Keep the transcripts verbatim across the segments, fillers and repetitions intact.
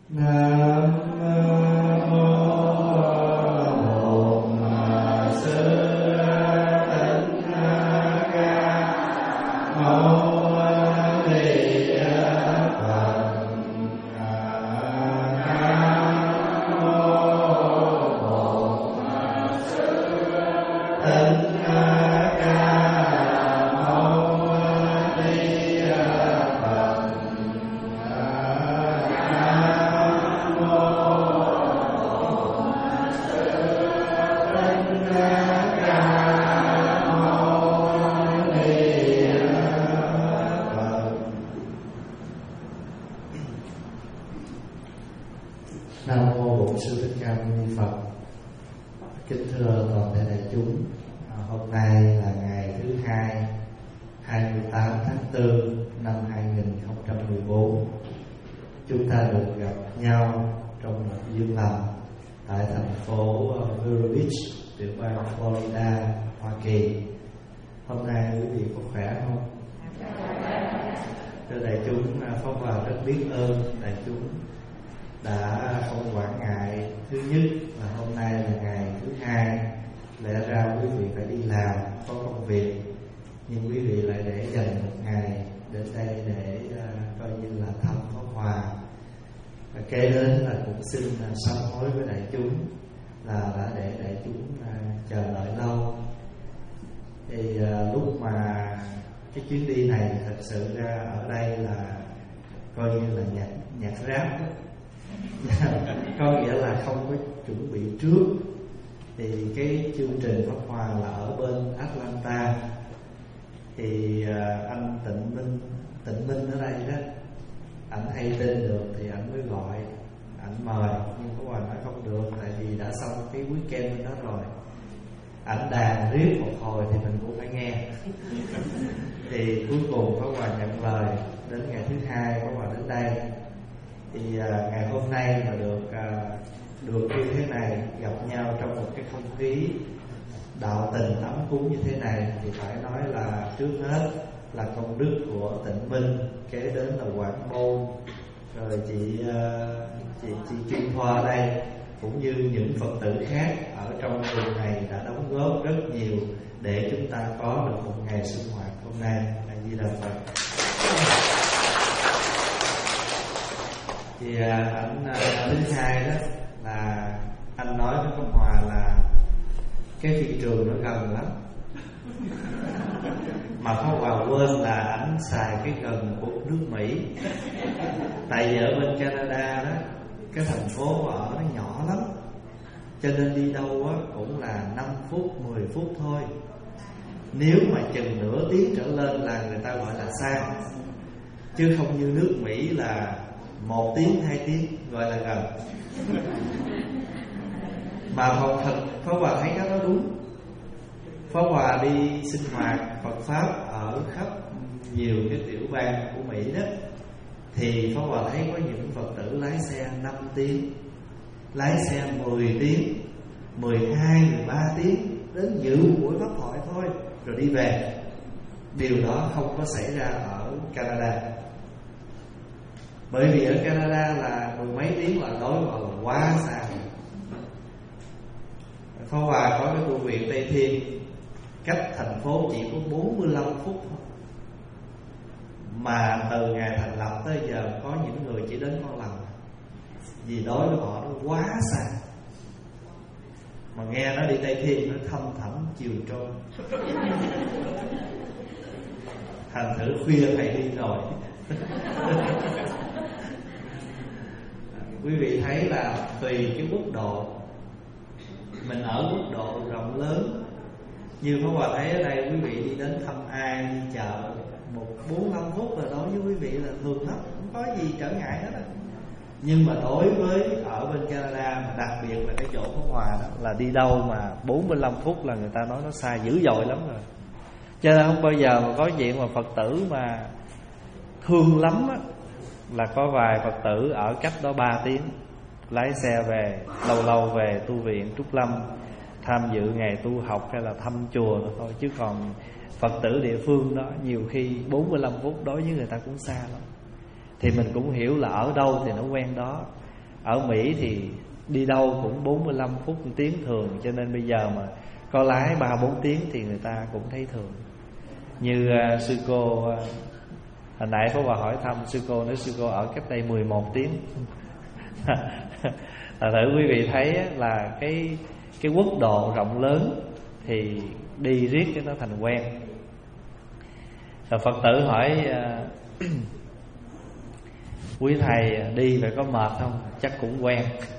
Ảnh đàn riết một hồi thì mình cũng phải nghe. Thì cuối cùng Pháp Hòa nhận lời. Đến ngày thứ hai Pháp Hòa đến đây. Thì à, ngày hôm nay mà được à, được như thế này, gặp nhau trong một cái không khí đạo tình ấm cúng như thế này, thì phải nói là trước hết là công đức của Tịnh Minh, kế đến là Quảng Môn, rồi chị chị chị Chuyên Thoa đây, cũng như những Phật tử khác ở trong vùng này đã đóng góp rất nhiều để chúng ta có được một ngày sinh hoạt hôm nay. A Di Đà Phật. Thì anh thứ hai đó là anh nói với Pháp Hòa là cái phi trường nó gần lắm, mà Pháp Hòa quên là ảnh xài cái gần của nước Mỹ. Tại vì ở bên Canada đó, cái thành phố ở nó nhỏ lắm, cho nên đi đâu á cũng là năm phút, mười phút thôi. Nếu mà chừng nửa tiếng trở lên là người ta gọi là xa, chứ không như nước Mỹ là một tiếng, hai tiếng gọi là gần. Mà Phật thật, Pháp Hòa thấy cái đó đúng. Pháp Hòa đi sinh hoạt Phật Pháp ở khắp nhiều cái tiểu bang của Mỹ đó, thì Pháp Hòa thấy có những Phật tử lái xe năm tiếng, lái xe mười tiếng, mười hai, mười ba tiếng đến dự buổi pháp hội thôi rồi đi về. Điều đó không có xảy ra ở Canada. Bởi vì ở Canada là mười mấy tiếng là đối vào là quá xa. Pháp Hòa có cái tu viện Tây Thiên, cách thành phố chỉ có bốn mươi lăm phút thôi, mà từ ngày thành lập tới giờ có những người chỉ đến con lần, vì đối với họ nó quá xa. Mà nghe nó đi Tây Thiên nó thâm thẳm chiều trôi. Thành thử khuya thầy đi rồi. Quý vị thấy là tùy cái quốc độ, mình ở quốc độ rộng lớn như Pháp Hòa thấy ở đây, quý vị đi đến thăm ai, đi chợ một bốn năm phút là đối với quý vị là thường lắm, không có gì trở ngại hết á. Nhưng mà đối với ở bên Canada, mà đặc biệt là cái chỗ Pháp Hòa đó, là đi đâu mà bốn mươi lăm phút là người ta nói nó xa dữ dội lắm rồi. Cho nên không bao giờ mà có chuyện mà Phật tử mà thương lắm á, là có vài Phật tử ở cách đó ba tiếng lái xe về, lâu lâu về tu viện Trúc Lâm tham dự ngày tu học hay là thăm chùa đó thôi. Chứ còn Phật tử địa phương đó nhiều khi bốn mươi lăm phút đối với người ta cũng xa lắm. Thì mình cũng hiểu là ở đâu thì nó quen đó. Ở Mỹ thì đi đâu cũng bốn mươi lăm phút một tiếng thường, cho nên bây giờ mà có lái ba bốn tiếng thì người ta cũng thấy thường. Như uh, sư cô uh, hồi nãy Pháp Hòa hỏi thăm sư cô, nói sư cô ở cách đây mười một tiếng. Thật thử quý vị thấy là cái cái quốc độ rộng lớn thì đi riết cho nó thành quen. Rồi Phật tử hỏi uh, quý thầy đi phải có mệt không? Chắc cũng quen.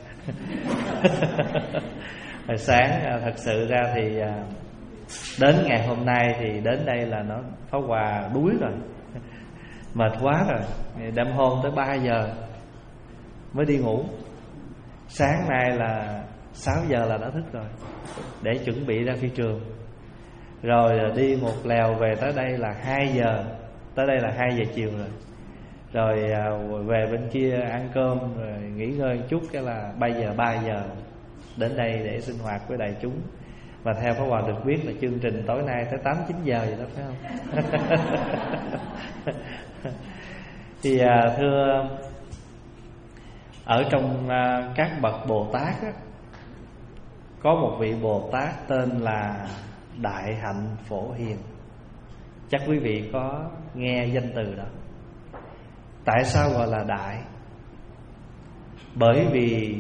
Hồi sáng thật sự ra thì đến ngày hôm nay thì đến đây là nó Pháp Hòa đuối rồi, mệt quá rồi. Đêm hôm tới ba giờ mới đi ngủ. Sáng nay là sáu giờ là đã thức rồi, để chuẩn bị ra phi trường. Rồi đi một lèo về tới đây là hai giờ, tới đây là hai giờ chiều rồi. Rồi về bên kia ăn cơm rồi nghỉ ngơi chút, cái là bây giờ ba giờ đến đây để sinh hoạt với đại chúng. Và theo Pháp Hòa được biết là chương trình tối nay tới tám chín giờ vậy đó, phải không? Thì thưa, ở trong các bậc Bồ Tát á, có một vị Bồ Tát tên là Đại Hạnh Phổ Hiền. Chắc quý vị có nghe danh từ đó. Tại sao gọi là đại? Bởi vì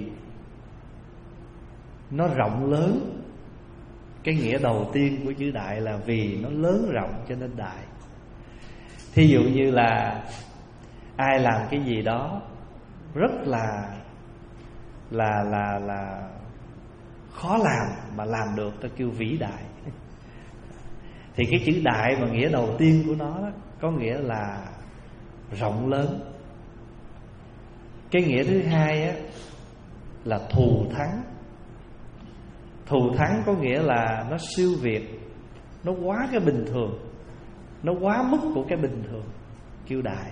nó rộng lớn. Cái nghĩa đầu tiên của chữ đại là vì nó lớn rộng cho nên đại. Thí dụ như là ai làm cái gì đó rất là là là là khó làm mà làm được, ta kêu vĩ đại. Thì cái chữ đại mà nghĩa đầu tiên của nó đó, có nghĩa là rộng lớn. Cái nghĩa thứ hai á, là thù thắng. Thù thắng có nghĩa là nó siêu việt, nó quá cái bình thường, nó quá mức của cái bình thường, kêu đại.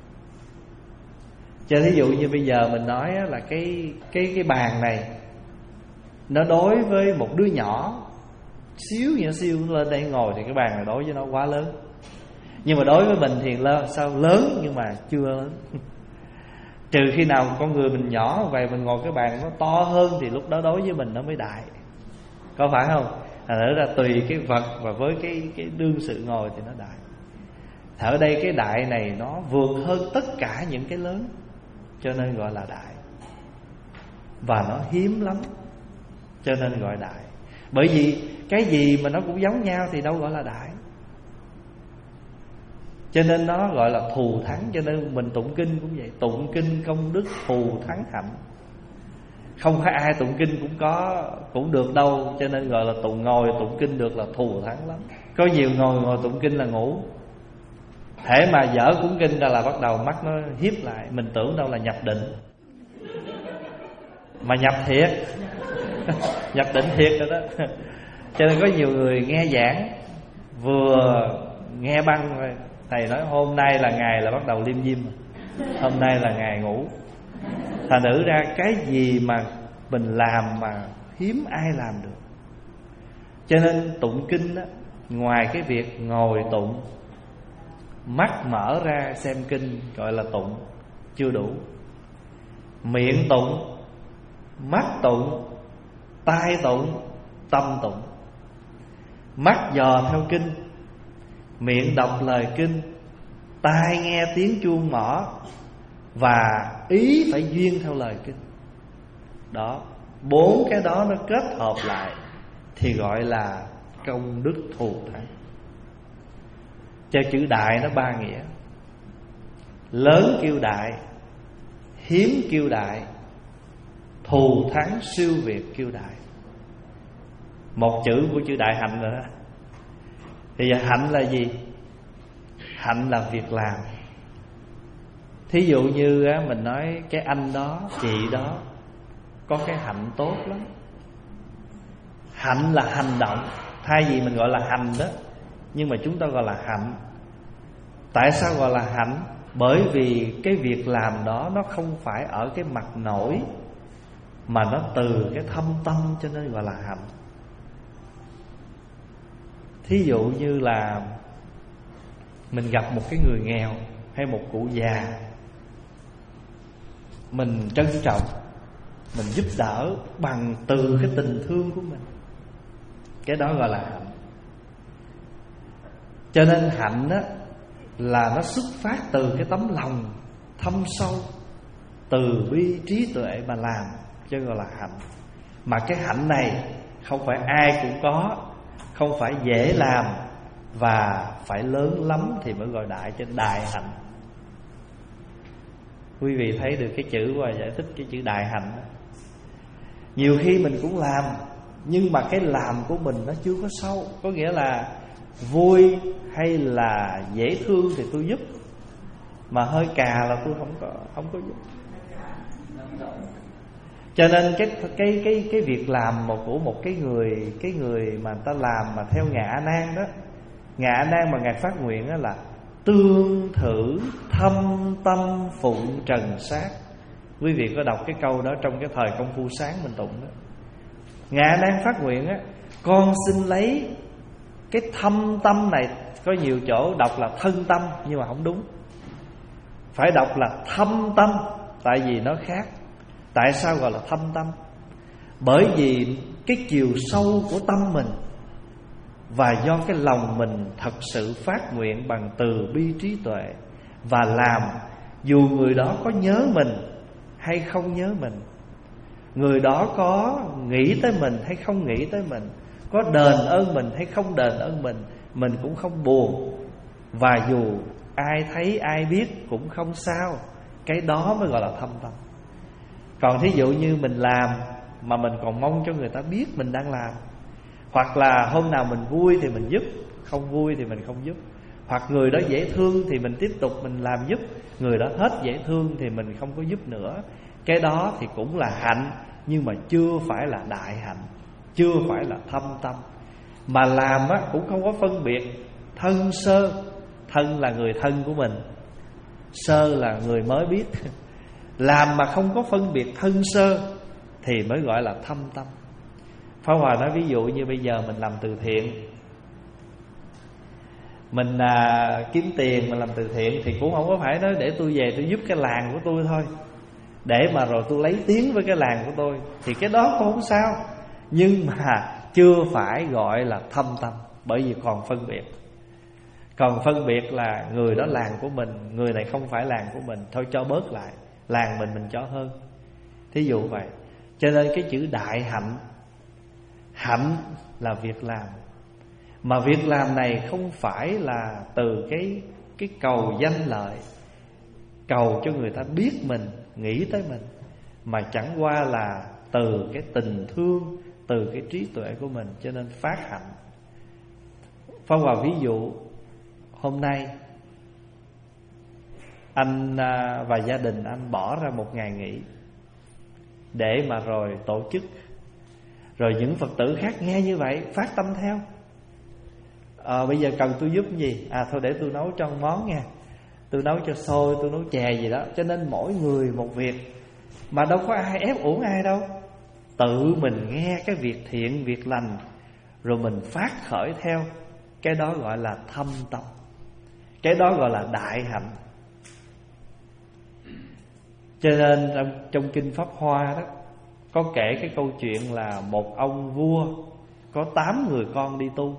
Cho thí dụ như bây giờ mình nói á, là cái cái cái bàn này nó đối với một đứa nhỏ xíu nhỏ xíu lên đây ngồi thì cái bàn này đối với nó quá lớn. Nhưng mà đối với mình thì lớn, sao lớn nhưng mà chưa lớn. Trừ khi nào con người mình nhỏ vậy, mình ngồi cái bàn nó to hơn thì lúc đó đối với mình nó mới đại. Có phải không? Thật ra tùy cái vật và với cái cái đương sự ngồi thì nó đại. Ở đây cái đại này nó vượt hơn tất cả những cái lớn, cho nên gọi là đại. Và nó hiếm lắm, cho nên gọi đại. Bởi vì cái gì mà nó cũng giống nhau thì đâu gọi là đại. Cho nên nó gọi là thù thắng. Cho nên mình tụng kinh cũng vậy, tụng kinh công đức thù thắng hạnh. Không phải ai tụng kinh cũng có cũng được đâu. Cho nên gọi là tụng ngồi tụng kinh được là thù thắng lắm. Có nhiều ngồi ngồi tụng kinh là ngủ. Thể mà dở cuốn kinh ra là bắt đầu mắt nó hiếp lại. Mình tưởng đâu là nhập định, mà nhập thiệt. Nhập định thiệt rồi đó. Cho nên có nhiều người nghe giảng, vừa nghe băng rồi thầy nói hôm nay là ngày là bắt đầu liêm diêm, hôm nay là ngày ngủ. Thành thử ra cái gì mà mình làm mà hiếm ai làm được. Cho nên tụng kinh đó, ngoài cái việc ngồi tụng, mắt mở ra xem kinh gọi là tụng chưa đủ. Miệng tụng, mắt tụng, tai tụng, tâm tụng. Mắt dò theo kinh, miệng đọc lời kinh, tai nghe tiếng chuông mõ, và ý phải duyên theo lời kinh. Đó, bốn cái đó nó kết hợp lại thì gọi là công đức thù thắng. Cho chữ đại nó ba nghĩa. Lớn kêu đại, hiếm kêu đại, thù thắng siêu việt kêu đại. Một chữ của chữ đại hạnh rồi đó. Thì giờ hạnh là gì? Hạnh là việc làm. Thí dụ như mình nói cái anh đó, chị đó có cái hạnh tốt lắm. Hạnh là hành động. Thay vì mình gọi là hành đó, nhưng mà chúng ta gọi là hạnh. Tại sao gọi là hạnh? Bởi vì cái việc làm đó nó không phải ở cái mặt nổi, mà nó từ cái thâm tâm, cho nên gọi là hạnh. Thí dụ như là mình gặp một cái người nghèo hay một cụ già, mình trân trọng, mình giúp đỡ bằng từ cái tình thương của mình, cái đó gọi là hạnh. Cho nên hạnh á là nó xuất phát từ cái tấm lòng thâm sâu, từ bi trí tuệ mà làm, chứ gọi là hạnh. Mà cái hạnh này không phải ai cũng có, không phải dễ làm, và phải lớn lắm thì mới gọi đại, cho đại hạnh. Quý vị thấy được cái chữ và giải thích cái chữ đại hạnh đó. Nhiều khi mình cũng làm, nhưng mà cái làm của mình nó chưa có sâu. Có nghĩa là vui hay là dễ thương thì tôi giúp, mà hơi cà là tôi không có không có giúp. Cho nên cái cái cái cái việc làm một của một cái người cái người mà ta làm mà theo Ngạ Nan đó, Ngạ Nan mà ngài phát nguyện đó là tương thử thâm tâm phụng trần sát. Quý vị có đọc cái câu đó trong cái thời Công Phu Sáng mình tụng đó. Ngạ Nan phát nguyện á, con xin lấy cái thâm tâm này, có nhiều chỗ đọc là thân tâm nhưng mà không đúng, phải đọc là thâm tâm, tại vì nó khác. Tại sao gọi là thâm tâm? Bởi vì cái chiều sâu của tâm mình, và do cái lòng mình thật sự phát nguyện bằng từ bi trí tuệ và làm, dù người đó có nhớ mình hay không nhớ mình, người đó có nghĩ tới mình hay không nghĩ tới mình, có đền ơn mình hay không đền ơn mình, mình cũng không buồn. Và dù ai thấy ai biết cũng không sao. Cái đó mới gọi là thâm tâm. Còn thí dụ như mình làm mà mình còn mong cho người ta biết mình đang làm, hoặc là hôm nào mình vui thì mình giúp, không vui thì mình không giúp, hoặc người đó dễ thương thì mình tiếp tục mình làm giúp, người đó hết dễ thương thì mình không có giúp nữa. Cái đó thì cũng là hạnh, nhưng mà chưa phải là đại hạnh, chưa phải là thâm tâm. Mà làm á, cũng không có phân biệt thân sơ. Thân là người thân của mình, sơ là người mới biết. Làm mà không có phân biệt thân sơ thì mới gọi là thâm tâm. Pháp Hòa nói ví dụ như bây giờ mình làm từ thiện, mình à, kiếm tiền mà làm từ thiện thì cũng không có phải nói để tôi về tôi giúp cái làng của tôi thôi, để mà rồi tôi lấy tiếng với cái làng của tôi, thì cái đó cũng không sao. Nhưng mà chưa phải gọi là thâm tâm, bởi vì còn phân biệt. Còn phân biệt là người đó làng của mình, người này không phải làng của mình, thôi cho bớt lại, làng mình mình cho hơn. Thí dụ vậy. Cho nên cái chữ đại hạnh, hạnh là việc làm. Mà việc làm này không phải là từ cái cái cầu danh lợi, cầu cho người ta biết mình, nghĩ tới mình, mà chẳng qua là từ cái tình thương, từ cái trí tuệ của mình. Cho nên phát hạnh. Pháp Hòa ví dụ, hôm nay anh và gia đình anh bỏ ra một ngày nghỉ để mà rồi tổ chức. Rồi những Phật tử khác nghe như vậy phát tâm theo. à, Bây giờ cần tôi giúp gì? À thôi để tôi nấu cho món nha, tôi nấu cho xôi, tôi nấu chè gì đó. Cho nên mỗi người một việc, mà đâu có ai ép uổng ai đâu. Tự mình nghe cái việc thiện, việc lành, rồi mình phát khởi theo. Cái đó gọi là thâm tâm, cái đó gọi là đại hạnh. Cho nên trong, trong Kinh Pháp Hoa đó có kể cái câu chuyện là một ông vua có tám người con đi tu.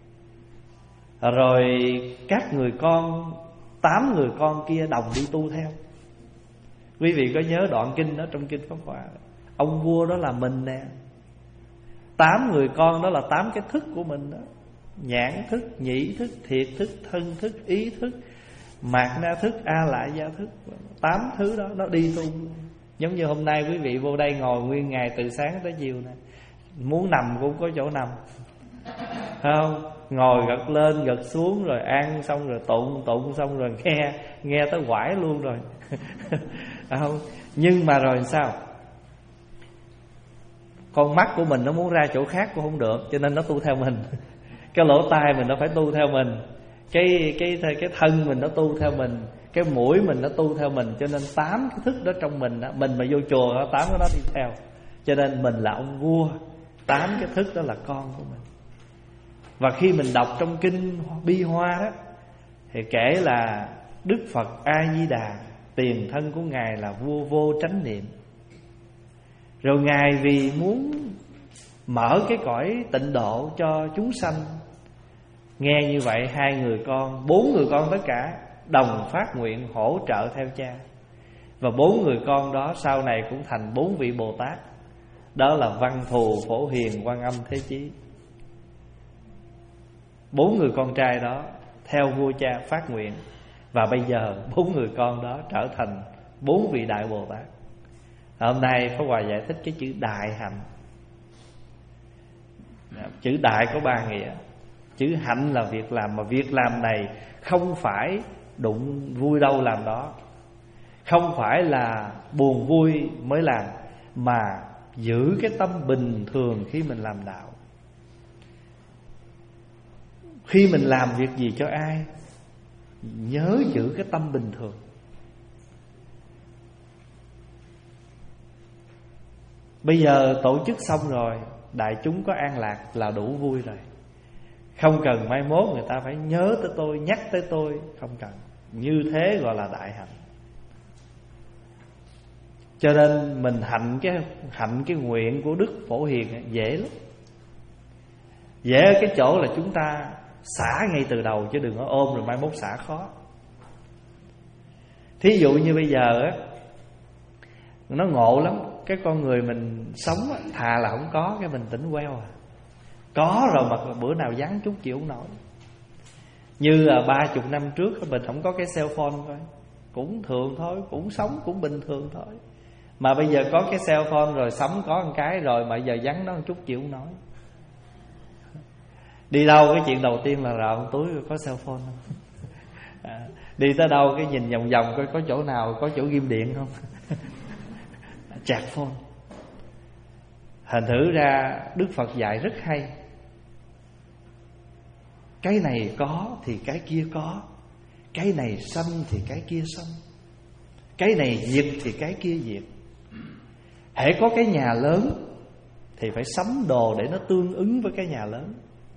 Rồi các người con, tám người con kia đồng đi tu theo. Quý vị có nhớ đoạn kinh đó trong Kinh Pháp Hoa? Ông vua đó là mình nè, tám người con đó là tám cái thức của mình đó: nhãn thức, nhĩ thức, thiệt thức, thân thức, ý thức, mạt na thức, a lại gia thức. Tám thứ đó nó đi tu. Giống như hôm nay quý vị vô đây ngồi nguyên ngày từ sáng tới chiều nè, muốn nằm cũng có chỗ nằm, không? Ngồi gật lên gật xuống, rồi ăn xong rồi tụng, tụng xong rồi nghe, nghe tới quải luôn rồi. Không? Nhưng mà rồi sao? Con mắt của mình nó muốn ra chỗ khác cũng không được, cho nên nó tu theo mình. Cái lỗ tai mình nó phải tu theo mình, Cái cái cái thân mình nó tu theo mình, cái mũi mình nó tu theo mình. Cho nên tám cái thức đó trong mình đó, mình mà vô chùa đó, tám cái đó đi theo. Cho nên mình là ông vua, tám cái thức đó là con của mình. Và khi mình đọc trong Kinh Bi Hoa đó thì kể là Đức Phật A Di Đà, tiền thân của Ngài là vua vô chánh niệm. Rồi Ngài vì muốn mở cái cõi tịnh độ cho chúng sanh, nghe như vậy hai người con, bốn người con tất cả đồng phát nguyện hỗ trợ theo cha. Và bốn người con đó sau này cũng thành bốn vị Bồ Tát. Đó là Văn Thù, Phổ Hiền, Quan Âm, Thế Chí. Bốn người con trai đó theo vua cha phát nguyện, và bây giờ bốn người con đó trở thành bốn vị Đại Bồ Tát. Hôm nay Pháp Hòa giải thích cái chữ đại hạnh. Chữ đại có ba nghĩa. Chữ hạnh là việc làm, mà việc làm này không phải đụng vui đâu làm đó, không phải là buồn vui mới làm, mà giữ cái tâm bình thường khi mình làm đạo. Khi mình làm việc gì cho ai, nhớ giữ cái tâm bình thường. Bây giờ tổ chức xong rồi, đại chúng có an lạc là đủ vui rồi. Không cần mai mốt người ta phải nhớ tới tôi, nhắc tới tôi. Không cần. Như thế gọi là đại hạnh. Cho nên mình hạnh cái hạnh cái nguyện của Đức Phổ Hiền dễ lắm. Dễ ở cái chỗ là chúng ta xả ngay từ đầu, chứ đừng có ôm rồi mai mốt xả khó. Thí dụ như bây giờ á, nó ngộ lắm. Cái con người mình sống á, thà là không có cái mình tỉnh queo à. Có rồi mà bữa nào vắng chút chịu không nổi. Như là ba chục năm trước mình không có cái cell phone thôi, cũng thường thôi, cũng sống cũng bình thường thôi. Mà bây giờ có cái cell phone rồi, sống có một cái rồi, mà giờ vắng nó một chút chịu không nổi. Đi đâu cái chuyện đầu tiên là rợ túi có cell phone không? À, đi tới đâu cái nhìn vòng vòng coi có chỗ nào có chỗ ghim điện không. Chạc phone. Thành thử ra Đức Phật dạy rất hay. Cái này có thì cái kia có, cái này sanh thì cái kia sanh, cái này diệt thì cái kia diệt. Hễ có cái nhà lớn thì phải sắm đồ để nó tương ứng với cái nhà lớn.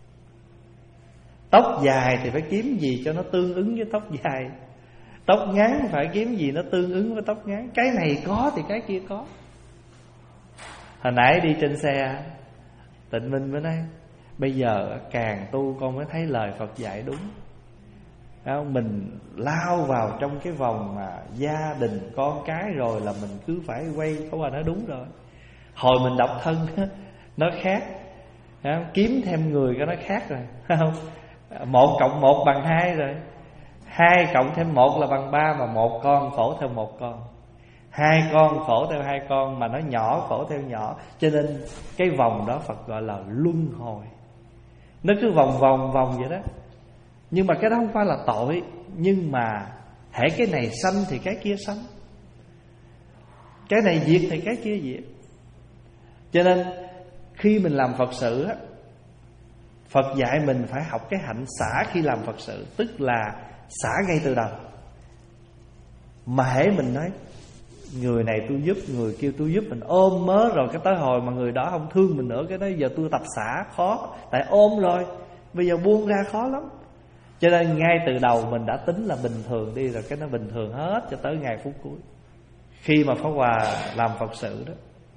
Tóc dài thì phải kiếm gì cho nó tương ứng với tóc dài, tóc ngắn phải kiếm gì nó tương ứng với tóc ngắn. Cái này có thì cái kia có. Hồi nãy đi trên xe Tịnh Minh mới nói, bây giờ càng tu con mới thấy lời Phật dạy đúng. Mình lao vào trong cái vòng mà gia đình con cái rồi là mình cứ phải quay. Có bà nói đúng rồi. Hồi mình độc thân nó khác, kiếm thêm người cái nó khác rồi. Một cộng một bằng hai rồi, hai cộng thêm một là bằng ba, mà một con khổ theo một con, hai con khổ theo hai con, mà nó nhỏ khổ theo nhỏ. Cho nên cái vòng đó Phật gọi là luân hồi. Nó cứ vòng vòng vòng vậy đó. Nhưng mà cái đó không phải là tội. Nhưng mà hễ cái này sanh thì cái kia sanh, cái này diệt thì cái kia diệt. Cho nên khi mình làm Phật sự á, Phật dạy mình phải học cái hạnh xả khi làm Phật sự. Tức là xả ngay từ đầu. Mà hễ mình nói người này tôi giúp, người kia tôi giúp, mình ôm mớ rồi cái tới hồi mà người đó không thương mình nữa, cái đó giờ tôi tập xả khó. Tại ôm rồi, bây giờ buông ra khó lắm. Cho nên ngay từ đầu mình đã tính là bình thường đi, rồi cái nó bình thường hết cho tới ngày phút cuối. Khi mà Pháp Hòa làm Phật sự đó,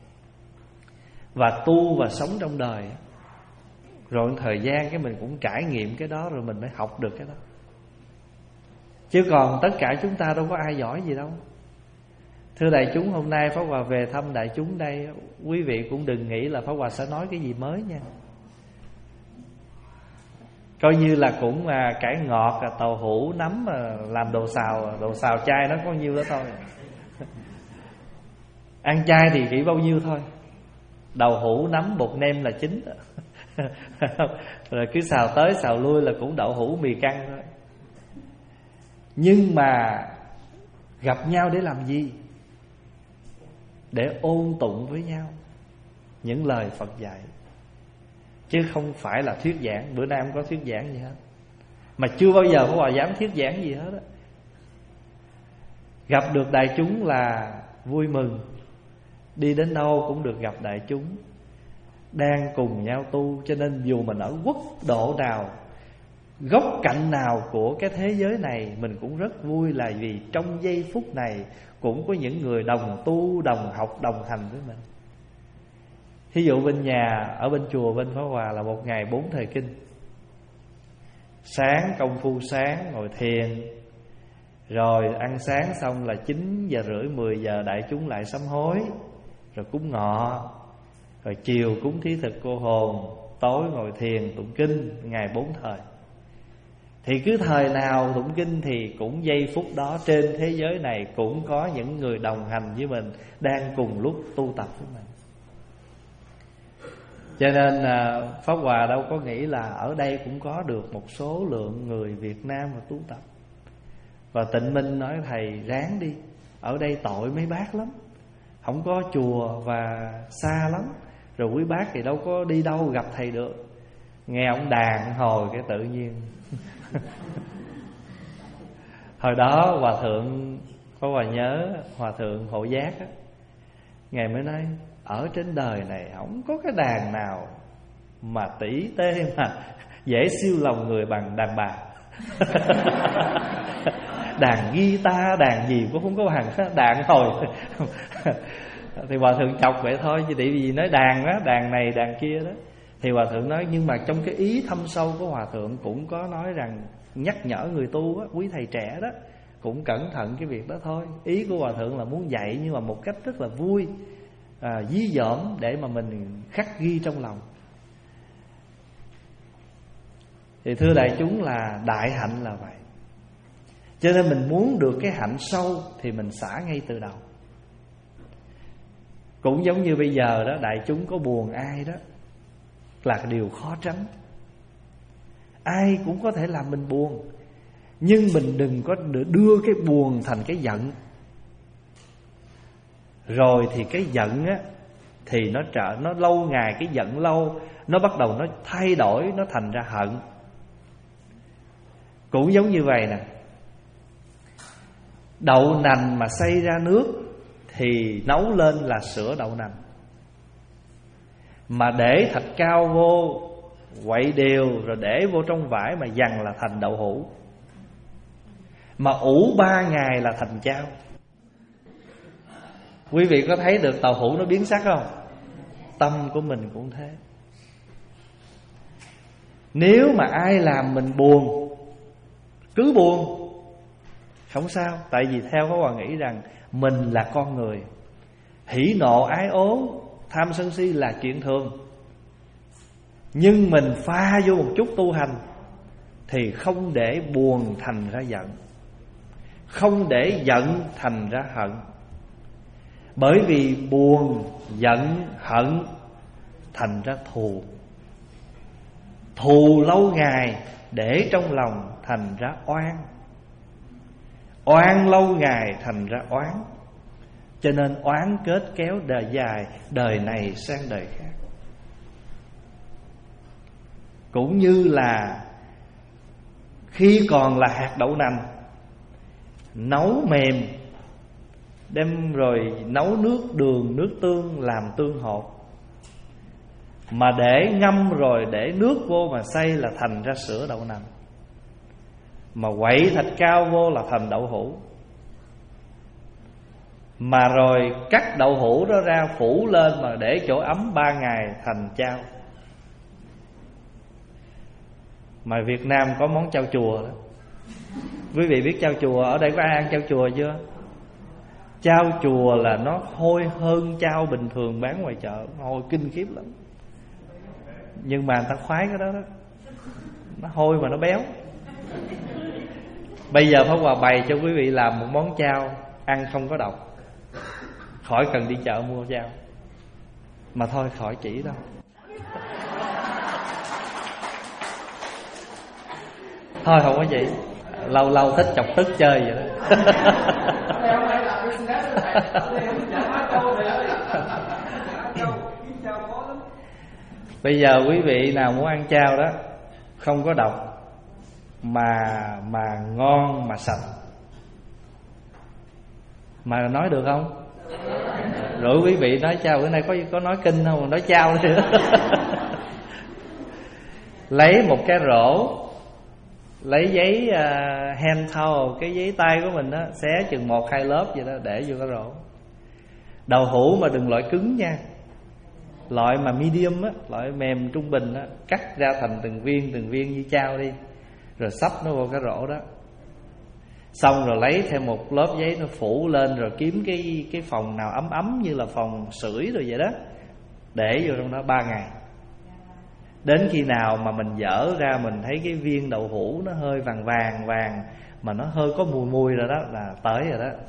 và tu và sống trong đời, rồi thời gian cái mình cũng trải nghiệm cái đó, rồi mình mới học được cái đó. Chứ còn tất cả chúng ta đâu có ai giỏi gì đâu. Thưa đại chúng, hôm nay Pháp Hòa về thăm đại chúng đây, quý vị cũng đừng nghĩ là Pháp Hòa sẽ nói cái gì mới nha. Coi như là cũng mà cải ngọt, tàu hũ, nấm mà làm đồ xào, đồ xào chay nó có nhiêu đó thôi. Ăn chay thì chỉ bao nhiêu thôi. Đậu hũ, nấm, bột nêm là chính. Rồi cứ xào tới xào lui là cũng đậu hũ mì căng thôi. Nhưng mà gặp nhau để làm gì? Để ôn tụng với nhau những lời Phật dạy, chứ không phải là thuyết giảng. Bữa nay không có thuyết giảng gì hết, mà chưa bao giờ Pháp Hòa dám thuyết giảng gì hết á. Gặp được đại chúng là vui mừng. Đi đến đâu cũng được gặp đại chúng đang cùng nhau tu. Cho nên dù mình ở quốc độ nào, góc cạnh nào của cái thế giới này, mình cũng rất vui, là vì trong giây phút này cũng có những người đồng tu, đồng học, đồng hành với mình. Thí dụ bên nhà, ở bên chùa bên Pháp Hòa là một ngày bốn thời kinh. Sáng công phu sáng ngồi thiền, rồi ăn sáng xong là chín giờ rưỡi mười giờ đại chúng lại sám hối, rồi cúng ngọ, rồi chiều cúng thí thực cô hồn, tối ngồi thiền tụng kinh, ngày bốn thời. Thì cứ thời nào tụng kinh thì cũng giây phút đó trên thế giới này cũng có những người đồng hành với mình, đang cùng lúc tu tập với mình. Cho nên Pháp Hòa đâu có nghĩ là ở đây cũng có được một số lượng người Việt Nam mà tu tập. Và Tịnh Minh nói thầy ráng đi, ở đây tội mấy bác lắm, không có chùa và xa lắm, rồi quý bác thì đâu có đi đâu gặp thầy được. Nghe ông đàn hồi cái tự nhiên hồi đó Hòa Thượng có Hòa nhớ Hòa Thượng Hộ Giác á, Ngài mới nói ở trên đời này không có cái đàn nào mà tỉ tê mà dễ siêu lòng người bằng đàn bà. Đàn guitar, đàn gì cũng không có bằng đàn hồi. Thì Hòa Thượng chọc vậy thôi, chứ tại vì nói đàn đó, đàn này đàn kia đó. Thì Hòa Thượng nói, nhưng mà trong cái ý thâm sâu của Hòa Thượng cũng có nói rằng nhắc nhở người tu á, quý thầy trẻ đó cũng cẩn thận cái việc đó thôi. Ý của Hòa Thượng là muốn dạy nhưng mà một cách rất là vui, à, dí dỏm để mà mình khắc ghi trong lòng. Thì thưa đại chúng là đại hạnh là vậy. Cho nên mình muốn được cái hạnh sâu thì mình xả ngay từ đầu. Cũng giống như bây giờ đó, đại chúng có buồn ai đó là điều khó tránh. Ai cũng có thể làm mình buồn, nhưng mình đừng có đưa cái buồn thành cái giận. Rồi thì cái giận á, thì nó trở nó lâu ngày, cái giận lâu nó bắt đầu nó thay đổi, nó thành ra hận. Cũng giống như vậy nè, đậu nành mà xay ra nước thì nấu lên là sữa đậu nành, mà để thạch cao vô quậy đều rồi để vô trong vải mà dằn là thành đậu hũ, mà ủ ba ngày là thành chao. Quý vị có thấy được tàu hũ nó biến sắc không? Tâm của mình cũng thế. Nếu mà ai làm mình buồn, cứ buồn, không sao. Tại vì theo Pháp Hòa nghĩ rằng mình là con người, hỉ nộ ái ố, tham sân si là chuyện thường. Nhưng mình pha vô một chút tu hành thì không để buồn thành ra giận, không để giận thành ra hận. Bởi vì buồn, giận, hận thành ra thù. Thù lâu ngày để trong lòng thành ra oan. Oan lâu ngày thành ra oán. Cho nên oán kết kéo đời dài, đời này sang đời khác. Cũng như là khi còn là hạt đậu nành, nấu mềm, đem rồi nấu nước đường, nước tương làm tương hột, mà để ngâm rồi để nước vô mà xay là thành ra sữa đậu nành, mà quậy thạch cao vô là thành đậu hũ, mà rồi cắt đậu hũ đó ra phủ lên mà để chỗ ấm ba ngày thành chao. Mà Việt Nam có món chao chùa đó. Quý vị biết chao chùa, ở đây có ai ăn chao chùa chưa? Chao chùa là nó hôi hơn chao bình thường bán ngoài chợ, hôi kinh khiếp lắm. Nhưng mà người ta khoái cái đó đó, nó hôi mà nó béo. Bây giờ Pháp Hòa bày cho quý vị làm một món chao ăn không có độc, khỏi cần đi chợ mua chao. Mà thôi khỏi chỉ đâu. Thôi không có gì, lâu lâu thích chọc tức chơi vậy đó. Bây giờ quý vị nào muốn ăn chao đó không có độc mà mà ngon mà sạch, mà nói được không? Rồi quý vị nói chao bữa nay có có nói kinh không? Nói chao nữa. Lấy một cái rổ, lấy giấy uh, hand towel, cái giấy tay của mình đó, xé chừng một hai lớp vậy đó, để vô cái rổ. Đậu hũ mà đừng loại cứng nha, loại mà medium á, loại mềm trung bình á, cắt ra thành từng viên từng viên như chao đi, rồi xấp nó vào cái rổ đó. Xong rồi lấy thêm một lớp giấy nó phủ lên, rồi kiếm cái cái phòng nào ấm ấm như là phòng sưởi rồi vậy đó, để vô trong đó ba ngày. Đến khi nào mà mình dở ra mình thấy cái viên đậu hũ nó hơi vàng vàng vàng, mà nó hơi có mùi mùi rồi đó, là tới rồi đó.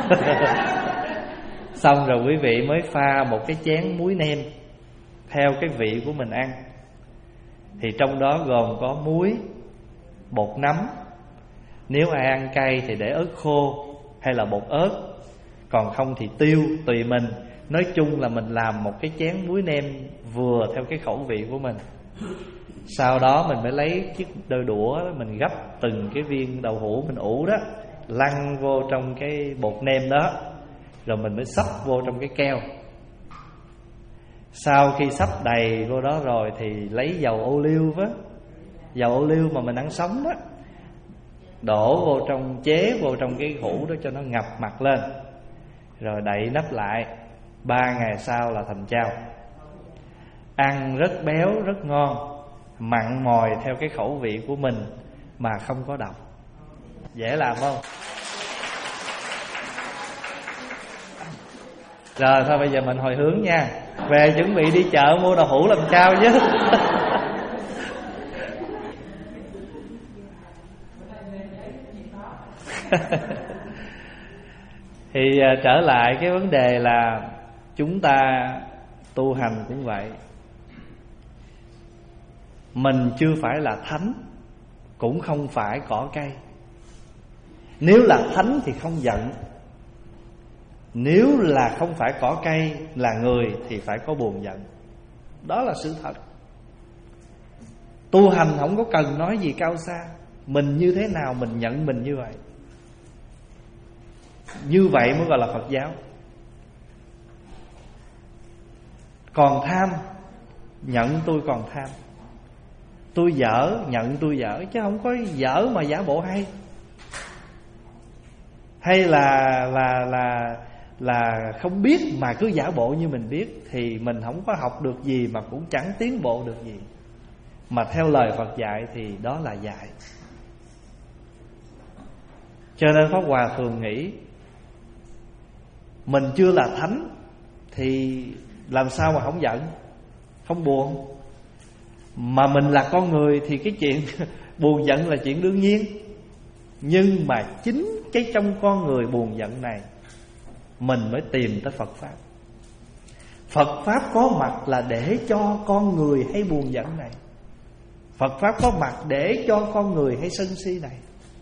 Xong rồi quý vị mới pha một cái chén muối nêm theo cái vị của mình ăn. Thì trong đó gồm có muối, bột nấm, nếu ai ăn cay thì để ớt khô hay là bột ớt, còn không thì tiêu, tùy mình. Nói chung là mình làm một cái chén muối nêm vừa theo cái khẩu vị của mình. Sau đó mình mới lấy chiếc đôi đũa đó, mình gấp từng cái viên đậu hũ mình ủ đó, lăn vô trong cái bột nêm đó, rồi mình mới xấp vô trong cái keo. Sau khi xấp đầy vô đó rồi thì lấy dầu ô liu á, dầu ô liu mà mình ăn sống á, đổ vô trong, chế vô trong cái hũ đó cho nó ngập mặt lên, rồi đậy nắp lại. Ba ngày sau là thành chao. Ăn rất béo, rất ngon, mặn mòi theo cái khẩu vị của mình mà không có độc. Dễ làm không? Rồi thôi bây giờ mình hồi hướng nha. Về chuẩn bị đi chợ mua đậu hũ làm chao chứ. Thì uh, trở lại cái vấn đề là chúng ta tu hành cũng vậy. Mình chưa phải là thánh, cũng không phải cỏ cây. Nếu là thánh thì không giận, nếu là không phải cỏ cây, là người thì phải có buồn giận. Đó là sự thật. Tu hành không có cần nói gì cao xa. Mình như thế nào mình nhận mình như vậy. Như vậy mới gọi là Phật giáo. Còn tham, nhận tôi còn tham. Tôi dở, nhận tôi dở, chứ không có dở mà giả bộ hay. Hay là là là là không biết mà cứ giả bộ như mình biết, thì mình không có học được gì mà cũng chẳng tiến bộ được gì. Mà theo lời Phật dạy thì đó là dạy. Cho nên Pháp Hòa thường nghĩ mình chưa là thánh thì làm sao mà không giận, không buồn. Mà mình là con người thì cái chuyện buồn giận là chuyện đương nhiên. Nhưng mà chính cái trong con người buồn giận này mình mới tìm tới Phật Pháp. Phật Pháp có mặt là để cho con người hay buồn giận này. Phật Pháp có mặt để cho con người hay sân si này.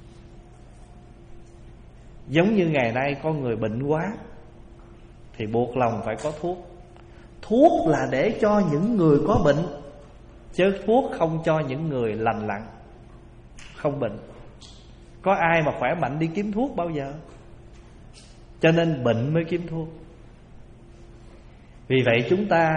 Giống như ngày nay con người bệnh quá thì buộc lòng phải có thuốc. Thuốc là để cho những người có bệnh, chứ thuốc không cho những người lành lặn, không bệnh. Có ai mà khỏe mạnh đi kiếm thuốc bao giờ? Cho nên bệnh mới kiếm thuốc. Vì vậy chúng ta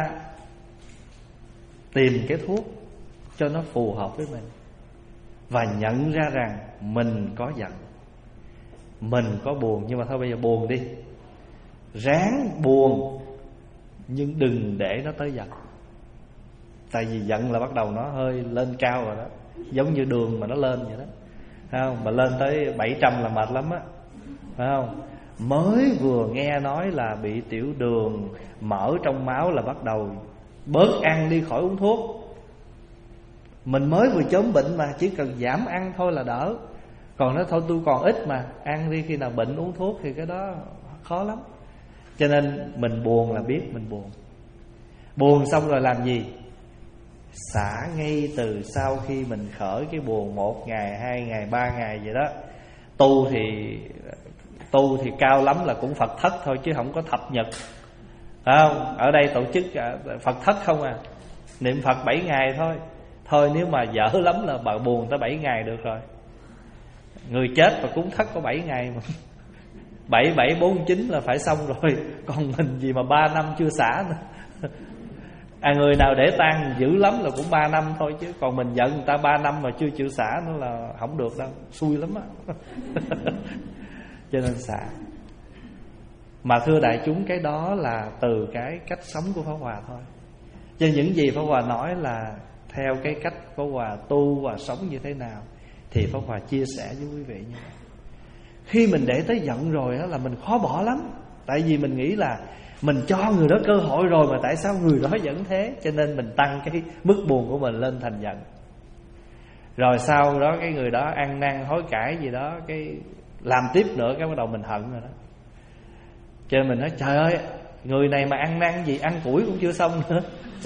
tìm cái thuốc cho nó phù hợp với mình, và nhận ra rằng mình có giận, mình có buồn. Nhưng mà thôi bây giờ buồn đi, ráng buồn, nhưng đừng để nó tới giận. Tại vì giận là bắt đầu nó hơi lên cao rồi đó. Giống như đường mà nó lên vậy đó, phải không? Mà lên tới bảy trăm là mệt lắm á, phải không? Mới vừa nghe nói là bị tiểu đường, mỡ trong máu là bắt đầu bớt ăn đi, khỏi uống thuốc. Mình mới vừa chớm bệnh mà, chỉ cần giảm ăn thôi là đỡ. Còn nói thôi tôi còn ít mà, ăn đi, khi nào bệnh uống thuốc thì cái đó khó lắm. Cho nên mình buồn là biết mình buồn. Buồn xong rồi làm gì? Xả ngay từ sau khi mình khởi cái buồn, một ngày, hai ngày, ba ngày vậy đó. Tu thì tu thì cao lắm là cũng Phật thất thôi, chứ không có thập nhật, phải không? Ở đây tổ chức Phật thất không à, niệm Phật bảy ngày thôi. Thôi nếu mà dở lắm là bà buồn tới bảy ngày được rồi. Người chết mà cúng thất có bảy ngày mà. Bảy bảy bốn chín là phải xong rồi. Còn mình gì mà ba năm chưa xả nữa. À, người nào để tang dữ lắm là cũng ba năm thôi, chứ còn mình giận người ta ba năm mà chưa chịu xả nữa là không được đâu, xui lắm á. Cho nên xả. Mà thưa đại chúng, cái đó là từ cái cách sống của Pháp Hòa thôi. Cho những gì Pháp Hòa nói là theo cái cách Pháp Hòa tu và sống như thế nào thì Pháp Hòa chia sẻ với quý vị như vậy. Khi mình để tới giận rồi đó là mình khó bỏ lắm. Tại vì mình nghĩ là mình cho người đó cơ hội rồi mà tại sao người đó vẫn thế, cho nên mình tăng cái mức buồn của mình lên thành giận. Rồi sau đó cái người đó ăn năn hối cải gì đó, cái làm tiếp nữa cái bắt đầu mình hận rồi đó. Cho nên mình nói trời ơi, người này mà ăn năn gì, ăn củi cũng chưa xong nữa.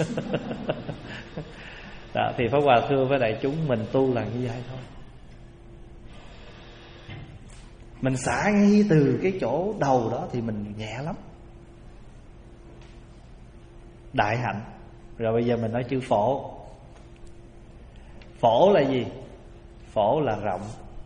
Đó, thì Pháp Hòa thưa với đại chúng, mình tu là như vậy thôi. Mình xả ngay từ cái chỗ đầu đó thì mình nhẹ lắm. Đại hạnh. Rồi bây giờ mình nói chữ phổ. Phổ là gì? Phổ là rộng.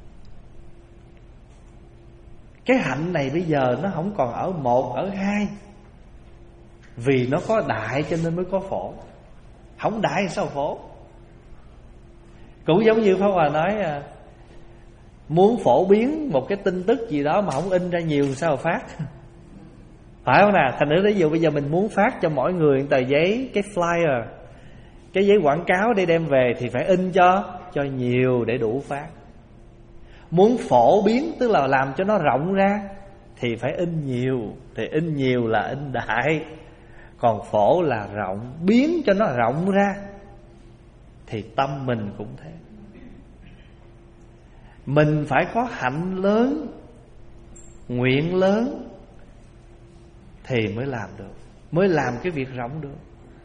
Cái hạnh này bây giờ nó không còn ở một, ở hai. Vì nó có đại cho nên mới có phổ. Không đại thì sao phổ? Cũng giống như Pháp Hòa nói, muốn phổ biến một cái tin tức gì đó mà không in ra nhiều sao mà phát. Phải không nào? Thành ra ví dụ bây giờ mình muốn phát cho mỗi người tờ giấy, cái flyer, cái giấy quảng cáo để đem về thì phải in cho cho nhiều để đủ phát. Muốn phổ biến tức là làm cho nó rộng ra thì phải in nhiều. Thì in nhiều là in đại. Còn phổ là rộng, biến cho nó rộng ra. Thì tâm mình cũng thế. Mình phải có hạnh lớn, nguyện lớn thì mới làm được, mới làm cái việc rộng được.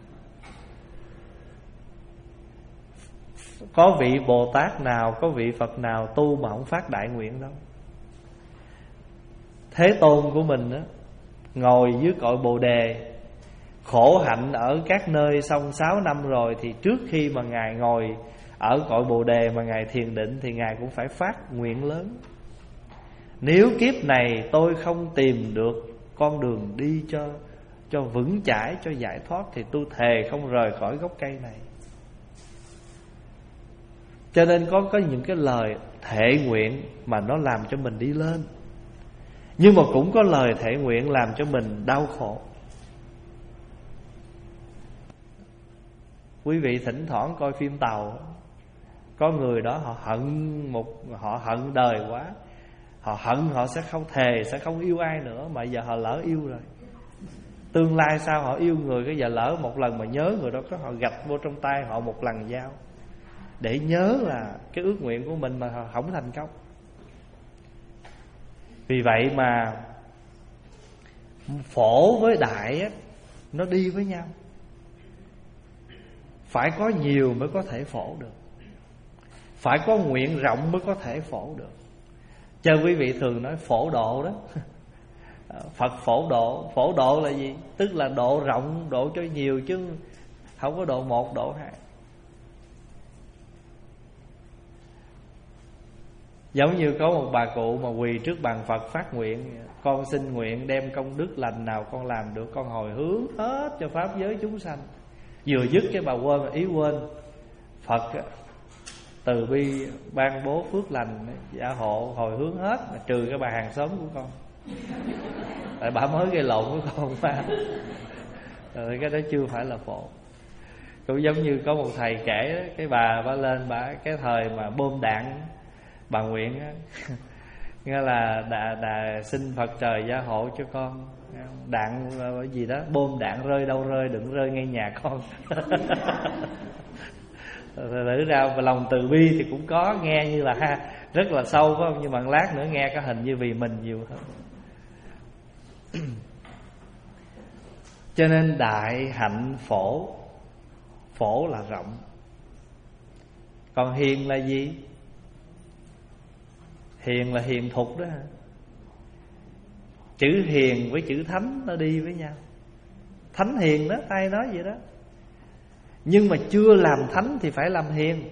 Có vị Bồ Tát nào, có vị Phật nào tu mà không phát đại nguyện đâu. Thế Tôn của mình đó, ngồi dưới cội Bồ Đề, khổ hạnh ở các nơi xong sáu năm rồi, thì trước khi mà Ngài ngồi ở cội Bồ Đề mà Ngài thiền định thì Ngài cũng phải phát nguyện lớn. Nếu kiếp này tôi không tìm được con đường đi cho cho vững chãi, cho giải thoát, thì tôi thề không rời khỏi gốc cây này. Cho nên có, có những cái lời thệ nguyện mà nó làm cho mình đi lên. Nhưng mà cũng có lời thệ nguyện làm cho mình đau khổ. Quý vị thỉnh thoảng coi phim Tàu, có người đó họ hận một họ hận đời quá, họ hận họ sẽ không thề sẽ không yêu ai nữa, mà giờ họ lỡ yêu rồi. Tương lai sao họ yêu người, cái giờ lỡ một lần mà nhớ người đó, có họ gạch vô trong tay họ một lần dao để nhớ là cái ước nguyện của mình mà họ không thành công. Vì vậy mà phổ với đại á, nó đi với nhau. Phải có nhiều mới có thể phổ được, phải có nguyện rộng mới có thể phổ được. Cho quý vị thường nói phổ độ đó. Phật phổ độ. Phổ độ là gì? Tức là độ rộng, độ cho nhiều, chứ không có độ một, độ hai. Giống như có một bà cụ mà quỳ trước bàn Phật phát nguyện: con xin nguyện đem công đức lành nào con làm được, con hồi hướng hết cho pháp giới chúng sanh. Vừa dứt cái bà quên, ý quên Phật từ bi ban bố phước lành gia hộ hồi hướng hết, mà trừ cái bà hàng xóm của con, tại bà mới gây lộn với con ba. Rồi cái đó chưa phải là phổ. Cũng giống như có một thầy kể đó, cái bà bà lên bà cái thời mà bom đạn, bà nguyện á, nghĩa là đà, đà xin Phật trời gia hộ cho con, đạn gì đó, bom đạn rơi đâu rơi, đừng rơi ngay nhà con. Thử ra lòng từ bi thì cũng có, nghe như là ha rất là sâu phải không, nhưng mà lát nữa nghe có hình như vì mình nhiều hơn. Cho nên đại hạnh phổ, phổ là rộng. Còn hiền là gì? Hiền là hiền thục đó. Chữ hiền với chữ thánh nó đi với nhau. Thánh hiền đó, ai nói vậy đó. Nhưng mà chưa làm thánh thì phải làm hiền.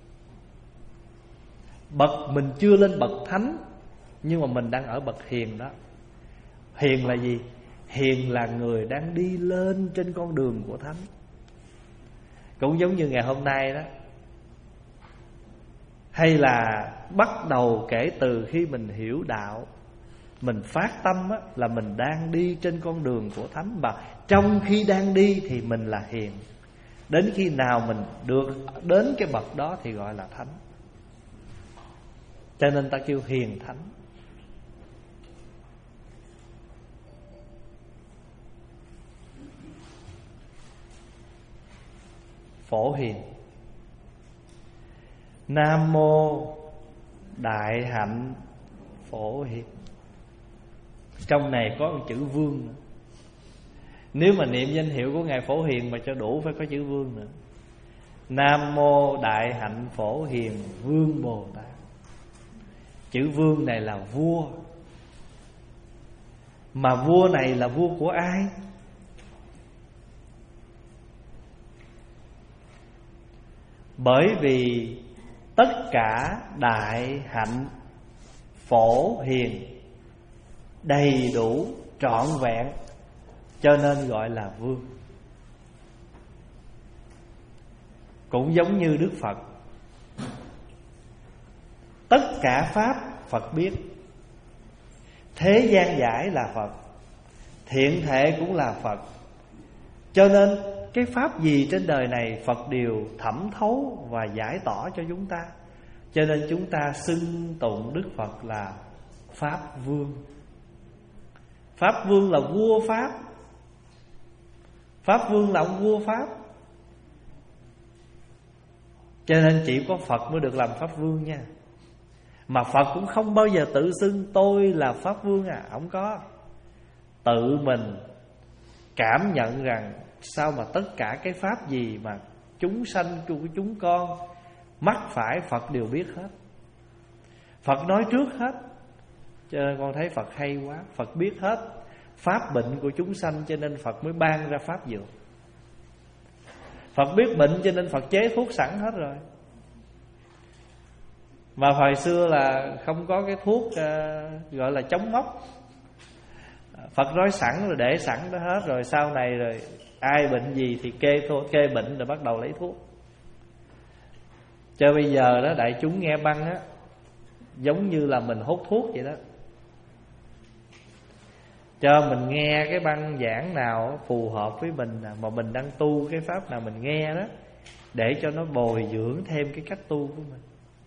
Bậc mình chưa lên bậc thánh, nhưng mà mình đang ở bậc hiền đó. Hiền là gì? Hiền là người đang đi lên trên con đường của thánh. Cũng giống như ngày hôm nay đó, hay là bắt đầu kể từ khi mình hiểu đạo, mình phát tâm á, là mình đang đi trên con đường của thánh. Và trong khi đang đi thì mình là hiền. Đến khi nào mình được đến cái bậc đó thì gọi là thánh. Cho nên ta kêu hiền thánh. Phổ hiền. Nam mô Đại Hạnh Phổ Hiền. Trong này có một chữ vương nữa. Nếu mà niệm danh hiệu của Ngài Phổ Hiền mà cho đủ phải có chữ vương nữa. Nam mô Đại Hạnh Phổ Hiền Vương Bồ Tát. Chữ vương này là vua. Mà vua này là vua của ai? Bởi vì tất cả đại hạnh phổ hiền đầy đủ trọn vẹn, cho nên gọi là vương. Cũng giống như Đức Phật, tất cả pháp Phật biết, thế gian giải là Phật, thiện thể cũng là Phật. Cho nên cái pháp gì trên đời này Phật đều thẩm thấu và giải tỏ cho chúng ta. Cho nên chúng ta xưng tụng Đức Phật là Pháp Vương. Pháp Vương là vua Pháp. Pháp Vương là ông vua Pháp. Cho nên chỉ có Phật mới được làm Pháp Vương nha. Mà Phật cũng không bao giờ tự xưng tôi là Pháp Vương à. Không có. Tự mình cảm nhận rằng sao mà tất cả cái pháp gì mà chúng sanh của chúng con mắc phải Phật đều biết hết. Phật nói trước hết. Cho nên con thấy Phật hay quá. Phật biết hết pháp bệnh của chúng sanh, cho nên Phật mới ban ra pháp dược. Phật biết bệnh cho nên Phật chế thuốc sẵn hết rồi. Mà hồi xưa là không có cái thuốc uh, gọi là chống mốc. Phật nói sẵn rồi, để sẵn đó hết rồi. Sau này rồi ai bệnh gì thì kê thuốc, kê bệnh rồi bắt đầu lấy thuốc. Cho bây giờ đó đại chúng nghe băng á, giống như là mình hút thuốc vậy đó. Cho mình nghe cái băng giảng nào phù hợp với mình, mà mình đang tu cái pháp nào mình nghe đó, để cho nó bồi dưỡng thêm cái cách tu của mình.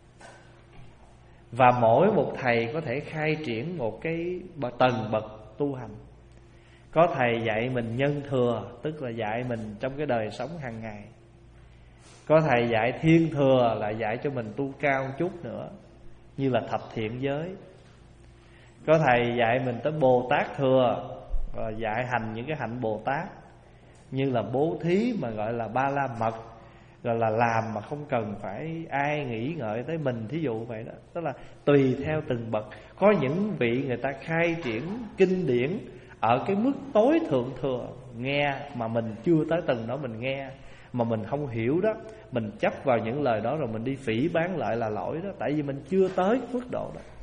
Và mỗi một thầy có thể khai triển một cái tầng bậc tu hành. Có thầy dạy mình nhân thừa, tức là dạy mình trong cái đời sống hàng ngày. Có thầy dạy thiên thừa là dạy cho mình tu cao một chút nữa, như là thập thiện giới. Có thầy dạy mình tới Bồ Tát thừa, và dạy hành những cái hạnh Bồ Tát, như là bố thí mà gọi là ba la mật, rồi là làm mà không cần phải ai nghĩ ngợi tới mình, thí dụ vậy đó. Tức là tùy theo từng bậc. Có những vị người ta khai triển kinh điển ở cái mức tối thượng thừa, nghe mà mình chưa tới từng đó mình nghe mà mình không hiểu đó, mình chấp vào những lời đó rồi mình đi phỉ báng lại là lỗi đó. Tại vì mình chưa tới mức độ đó.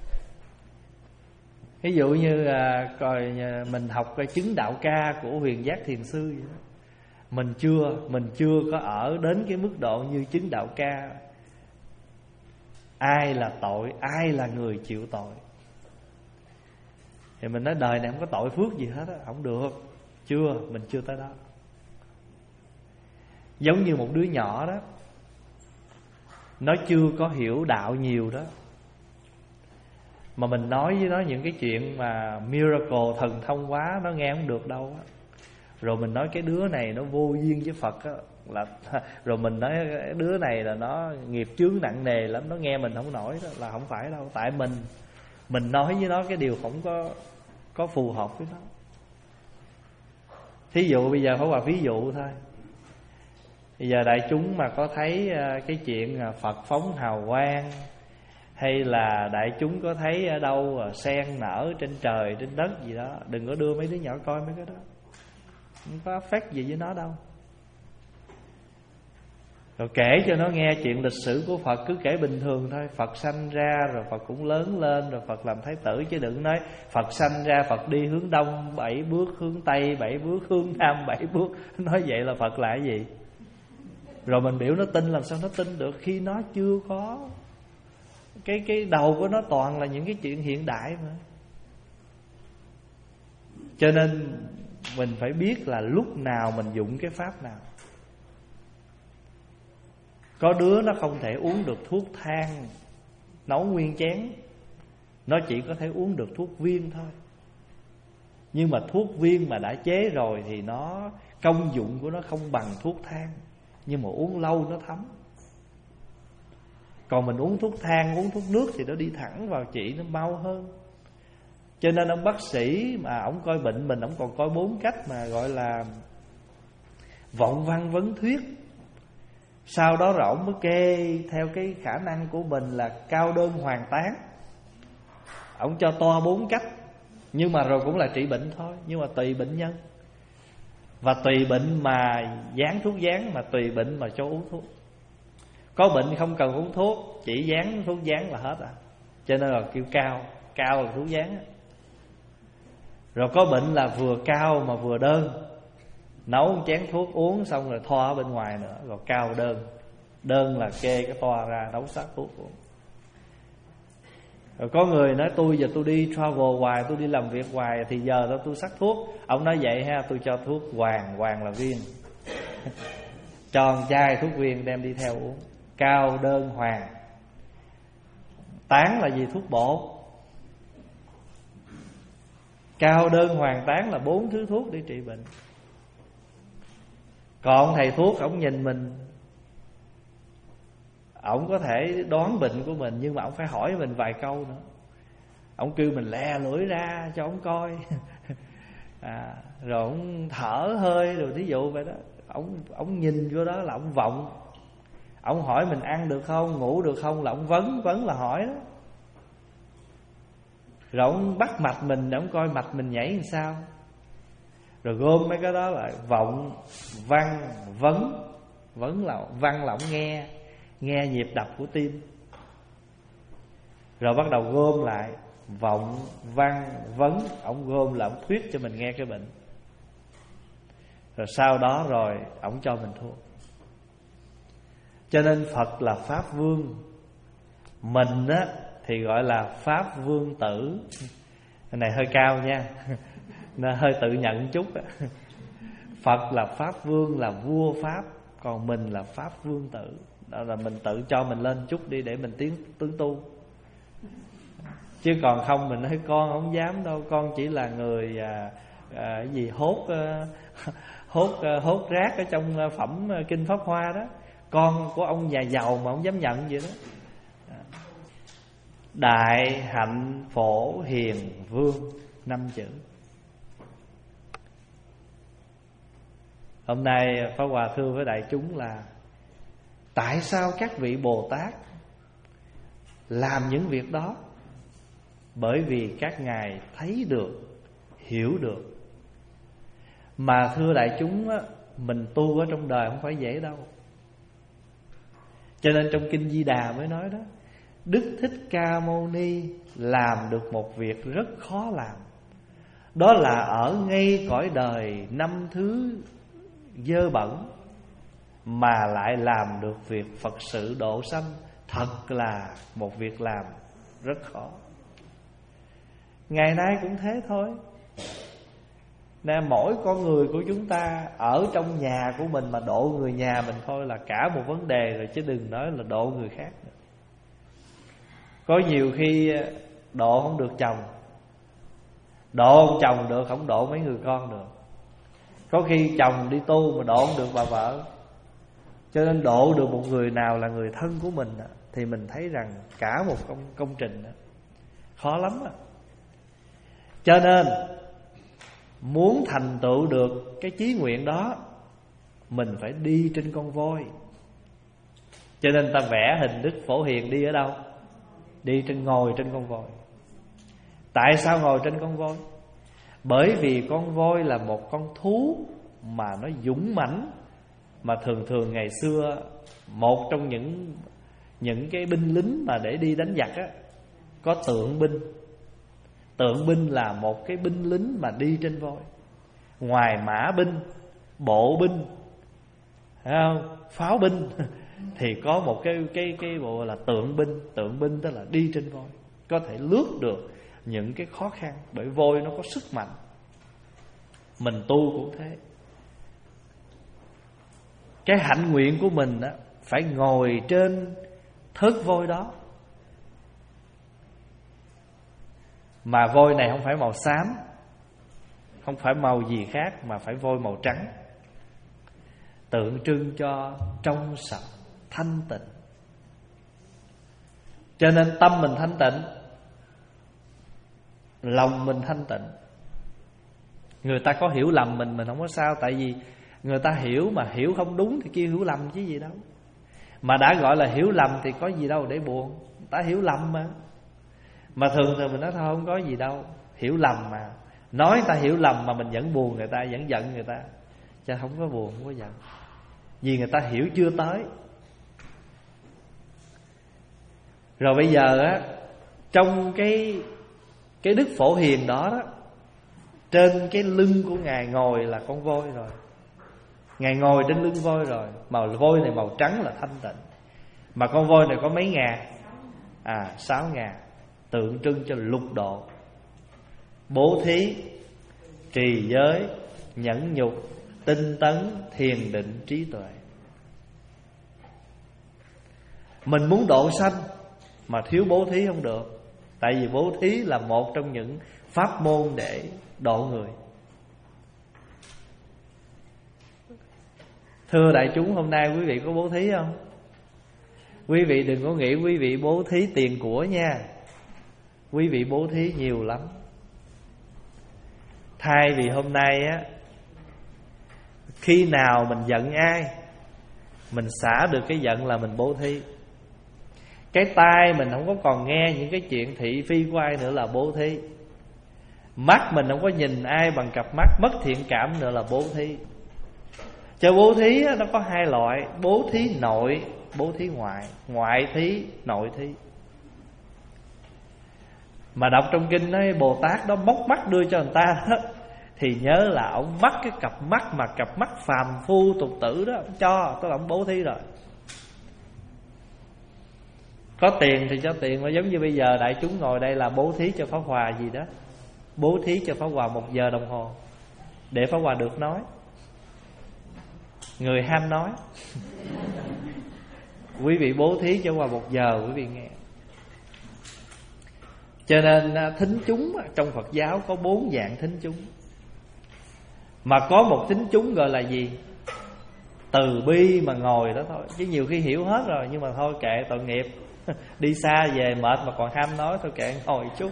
Ví dụ như à, coi mình học cái chứng đạo ca của Huyền Giác Thiền Sư vậy đó. Mình chưa Mình chưa có ở đến cái mức độ như chứng đạo ca. Ai là tội, ai là người chịu tội. Thì mình nói đời này không có tội phước gì hết á, không được. Chưa, mình chưa tới đó. Giống như một đứa nhỏ đó, nó chưa có hiểu đạo nhiều đó, mà mình nói với nó những cái chuyện mà miracle, thần thông quá, nó nghe không được đâu á. Rồi mình nói cái đứa này nó vô duyên với Phật á, là rồi mình nói cái đứa này là nó nghiệp chướng nặng nề lắm, nó nghe mình không nổi đó, là không phải đâu. Tại mình Mình nói với nó cái điều không có Có phù hợp với nó. Thí dụ bây giờ phải vào ví dụ thôi. Bây giờ đại chúng mà có thấy cái chuyện Phật phóng hào quang, hay là đại chúng có thấy ở đâu sen nở trên trời trên đất gì đó, đừng có đưa mấy đứa nhỏ coi mấy cái đó, không có effect gì với nó đâu. Rồi kể cho nó nghe chuyện lịch sử của Phật, cứ kể bình thường thôi. Phật sanh ra rồi Phật cũng lớn lên, rồi Phật làm thái tử. Chứ đừng nói Phật sanh ra Phật đi hướng đông bảy bước, hướng tây bảy bước, hướng nam bảy bước. Nói vậy là Phật là cái gì? Rồi mình biểu nó tin, làm sao nó tin được khi nó chưa có Cái cái đầu của nó toàn là những cái chuyện hiện đại mà. Cho nên mình phải biết là lúc nào mình dụng cái pháp nào. Có đứa nó không thể uống được thuốc thang nấu nguyên chén, nó chỉ có thể uống được thuốc viên thôi. Nhưng mà thuốc viên mà đã chế rồi thì nó công dụng của nó không bằng thuốc thang, nhưng mà uống lâu nó thấm. Còn mình uống thuốc thang, uống thuốc nước thì nó đi thẳng vào trị, nó mau hơn. Cho nên ông bác sĩ mà ông coi bệnh mình, ông còn coi bốn cách mà gọi là vọng văn vấn thuyết. Sau đó rồi ông mới kê theo cái khả năng của mình là cao đơn hoàn tán. Ông cho toa bốn cách, nhưng mà rồi cũng là trị bệnh thôi, nhưng mà tùy bệnh nhân. Và tùy bệnh mà dán thuốc dán, mà tùy bệnh mà cho uống thuốc. Có bệnh không cần uống thuốc, chỉ dán thuốc dán là hết à. Cho nên là kêu cao, cao là thuốc dán. Rồi có bệnh là vừa cao mà vừa đơn, nấu một chén thuốc uống xong rồi thoa ở bên ngoài nữa, rồi cao đơn. Đơn là kê cái toa ra nấu sát thuốc uống. Rồi có người nói tôi giờ tôi đi travel hoài, tôi đi làm việc hoài thì giờ đó tôi sắc thuốc. Ông nói vậy ha, tôi cho thuốc hoàng, hoàng là viên. Cho một chai thuốc viên đem đi theo uống. Cao đơn hoàng. Tán là gì? Thuốc bột. Cao đơn hoàng tán là bốn thứ thuốc để trị bệnh. Còn thầy thuốc ổng nhìn mình, ổng có thể đoán bệnh của mình, nhưng mà ổng phải hỏi mình vài câu nữa. Ổng kêu mình lè lưỡi ra cho ổng coi. à, Rồi ổng thở hơi, rồi thí dụ vậy đó. Ổng ổng nhìn vô đó là ổng vọng. Ổng hỏi mình ăn được không, ngủ được không là ổng vấn, vấn là hỏi đó. Rồi ổng bắt mạch mình, ổng coi mạch mình nhảy làm sao. Rồi gom mấy cái đó lại vọng, văn, vấn. Vấn là văn là ổng nghe, nghe nhịp đập của tim. Rồi bắt đầu gom lại vọng, văn, vấn. Ổng gom là ổng thuyết cho mình nghe cái bệnh. Rồi sau đó rồi ổng cho mình thuốc. Cho nên Phật là Pháp Vương, mình á thì gọi là Pháp Vương Tử. Cái này hơi cao nha, nó hơi tự nhận chút á. Phật là Pháp Vương, là vua Pháp, còn mình là Pháp Vương Tử. Đó là mình tự cho mình lên chút đi để mình tiến tướng tu. Chứ còn không mình nói con không dám đâu, con chỉ là người à, à, cái gì hốt à, hốt à, hốt rác ở trong phẩm Kinh Pháp Hoa đó. Con của ông nhà giàu mà không dám nhận vậy đó. Đại hạnh phổ hiền vương, năm chữ. Hôm nay Pháp Hòa thưa với đại chúng là tại sao các vị Bồ Tát làm những việc đó? Bởi vì các ngài thấy được, hiểu được. Mà thưa đại chúng á, mình tu ở trong đời không phải dễ đâu. Cho nên trong Kinh Di Đà mới nói đó, Đức Thích Ca Mâu Ni làm được một việc rất khó làm. Đó là ở ngay cõi đời năm thứ dơ bẩn mà lại làm được việc Phật sự độ sanh. Thật là một việc làm rất khó. Ngày nay cũng thế thôi. Nè, mỗi con người của chúng ta ở trong nhà của mình mà độ người nhà mình thôi là cả một vấn đề rồi, chứ đừng nói là độ người khác nữa. Có nhiều khi độ không được chồng, độ ông chồng được, không độ mấy người con được. Có khi chồng đi tu mà độ không được bà vợ. Cho nên độ được một người nào là người thân của mình thì mình thấy rằng cả một công, công trình khó lắm. Cho nên muốn thành tựu được cái chí nguyện đó, mình phải đi trên con voi. Cho nên ta vẽ hình Đức Phổ Hiền đi ở đâu? Đi trên, ngồi trên con voi. Tại sao ngồi trên con voi? Bởi vì con voi là một con thú mà nó dũng mãnh. Mà thường thường ngày xưa, một trong những những cái binh lính mà để đi đánh giặc á, có tượng binh. Tượng binh là một cái binh lính mà đi trên voi. Ngoài mã binh, bộ binh, thấy không? Pháo binh thì có một cái cái cái bộ là tượng binh. Tượng binh tức là đi trên voi, có thể lướt được những cái khó khăn. Bởi voi nó có sức mạnh. Mình tu cũng thế. Cái hạnh nguyện của mình á, phải ngồi trên thớt vôi đó. Mà vôi này không phải màu xám, không phải màu gì khác, mà phải vôi màu trắng, tượng trưng cho trong sạch, thanh tịnh. Cho nên tâm mình thanh tịnh, lòng mình thanh tịnh. Người ta có hiểu lầm mình, mình không có sao. Tại vì người ta hiểu mà hiểu không đúng thì kêu hiểu lầm chứ gì đâu. Mà đã gọi là hiểu lầm thì có gì đâu để buồn. Người ta hiểu lầm mà. Mà thường thường mình nói thôi không có gì đâu, hiểu lầm mà. Nói người ta hiểu lầm mà mình vẫn buồn người ta, vẫn giận người ta. Chứ không có buồn, không có giận. Vì người ta hiểu chưa tới. Rồi bây giờ á, trong cái Cái đức Phổ Hiền đó đó, trên cái lưng của Ngài ngồi là con voi rồi. Ngài ngồi trên lưng voi rồi. Màu voi này màu trắng là thanh tịnh. Mà con voi này có mấy ngà? À, sáu ngà, tượng trưng cho lục độ, bố thí, trì giới, nhẫn nhục, tinh tấn, thiền định, trí tuệ. Mình muốn độ sanh mà thiếu bố thí không được. Tại vì bố thí là một trong những pháp môn để độ người. Thưa đại chúng, hôm nay quý vị có bố thí không? Quý vị đừng có nghĩ quý vị bố thí tiền của nha. Quý vị bố thí nhiều lắm. Thay vì hôm nay á, khi nào mình giận ai, mình xả được cái giận là mình bố thí. Cái tai mình không có còn nghe những cái chuyện thị phi của ai nữa là bố thí. Mắt mình không có nhìn ai bằng cặp mắt mất thiện cảm nữa là bố thí. Cho bố thí nó có hai loại: bố thí nội, bố thí ngoại. Ngoại thí, nội thí. Mà đọc trong kinh nói Bồ Tát đó móc mắt đưa cho người ta đó, thì nhớ là ông mắc cái cặp mắt mà cặp mắt phàm phu tục tử đó, ông cho, tức là ông bố thí rồi. Có tiền thì cho tiền, mà giống như bây giờ đại chúng ngồi đây là bố thí cho Pháp Hòa gì đó. Bố thí cho Pháp Hòa một giờ đồng hồ để Pháp Hòa được nói. Người ham nói. Quý vị bố thí cho Pháp Hòa một giờ, quý vị nghe. Cho nên thính chúng trong Phật giáo có bốn dạng thính chúng. Mà có một thính chúng gọi là gì? Từ bi mà ngồi đó thôi. Chứ nhiều khi hiểu hết rồi, nhưng mà thôi kệ, tội nghiệp. Đi xa về mệt mà còn ham nói, thôi kệ ngồi chút.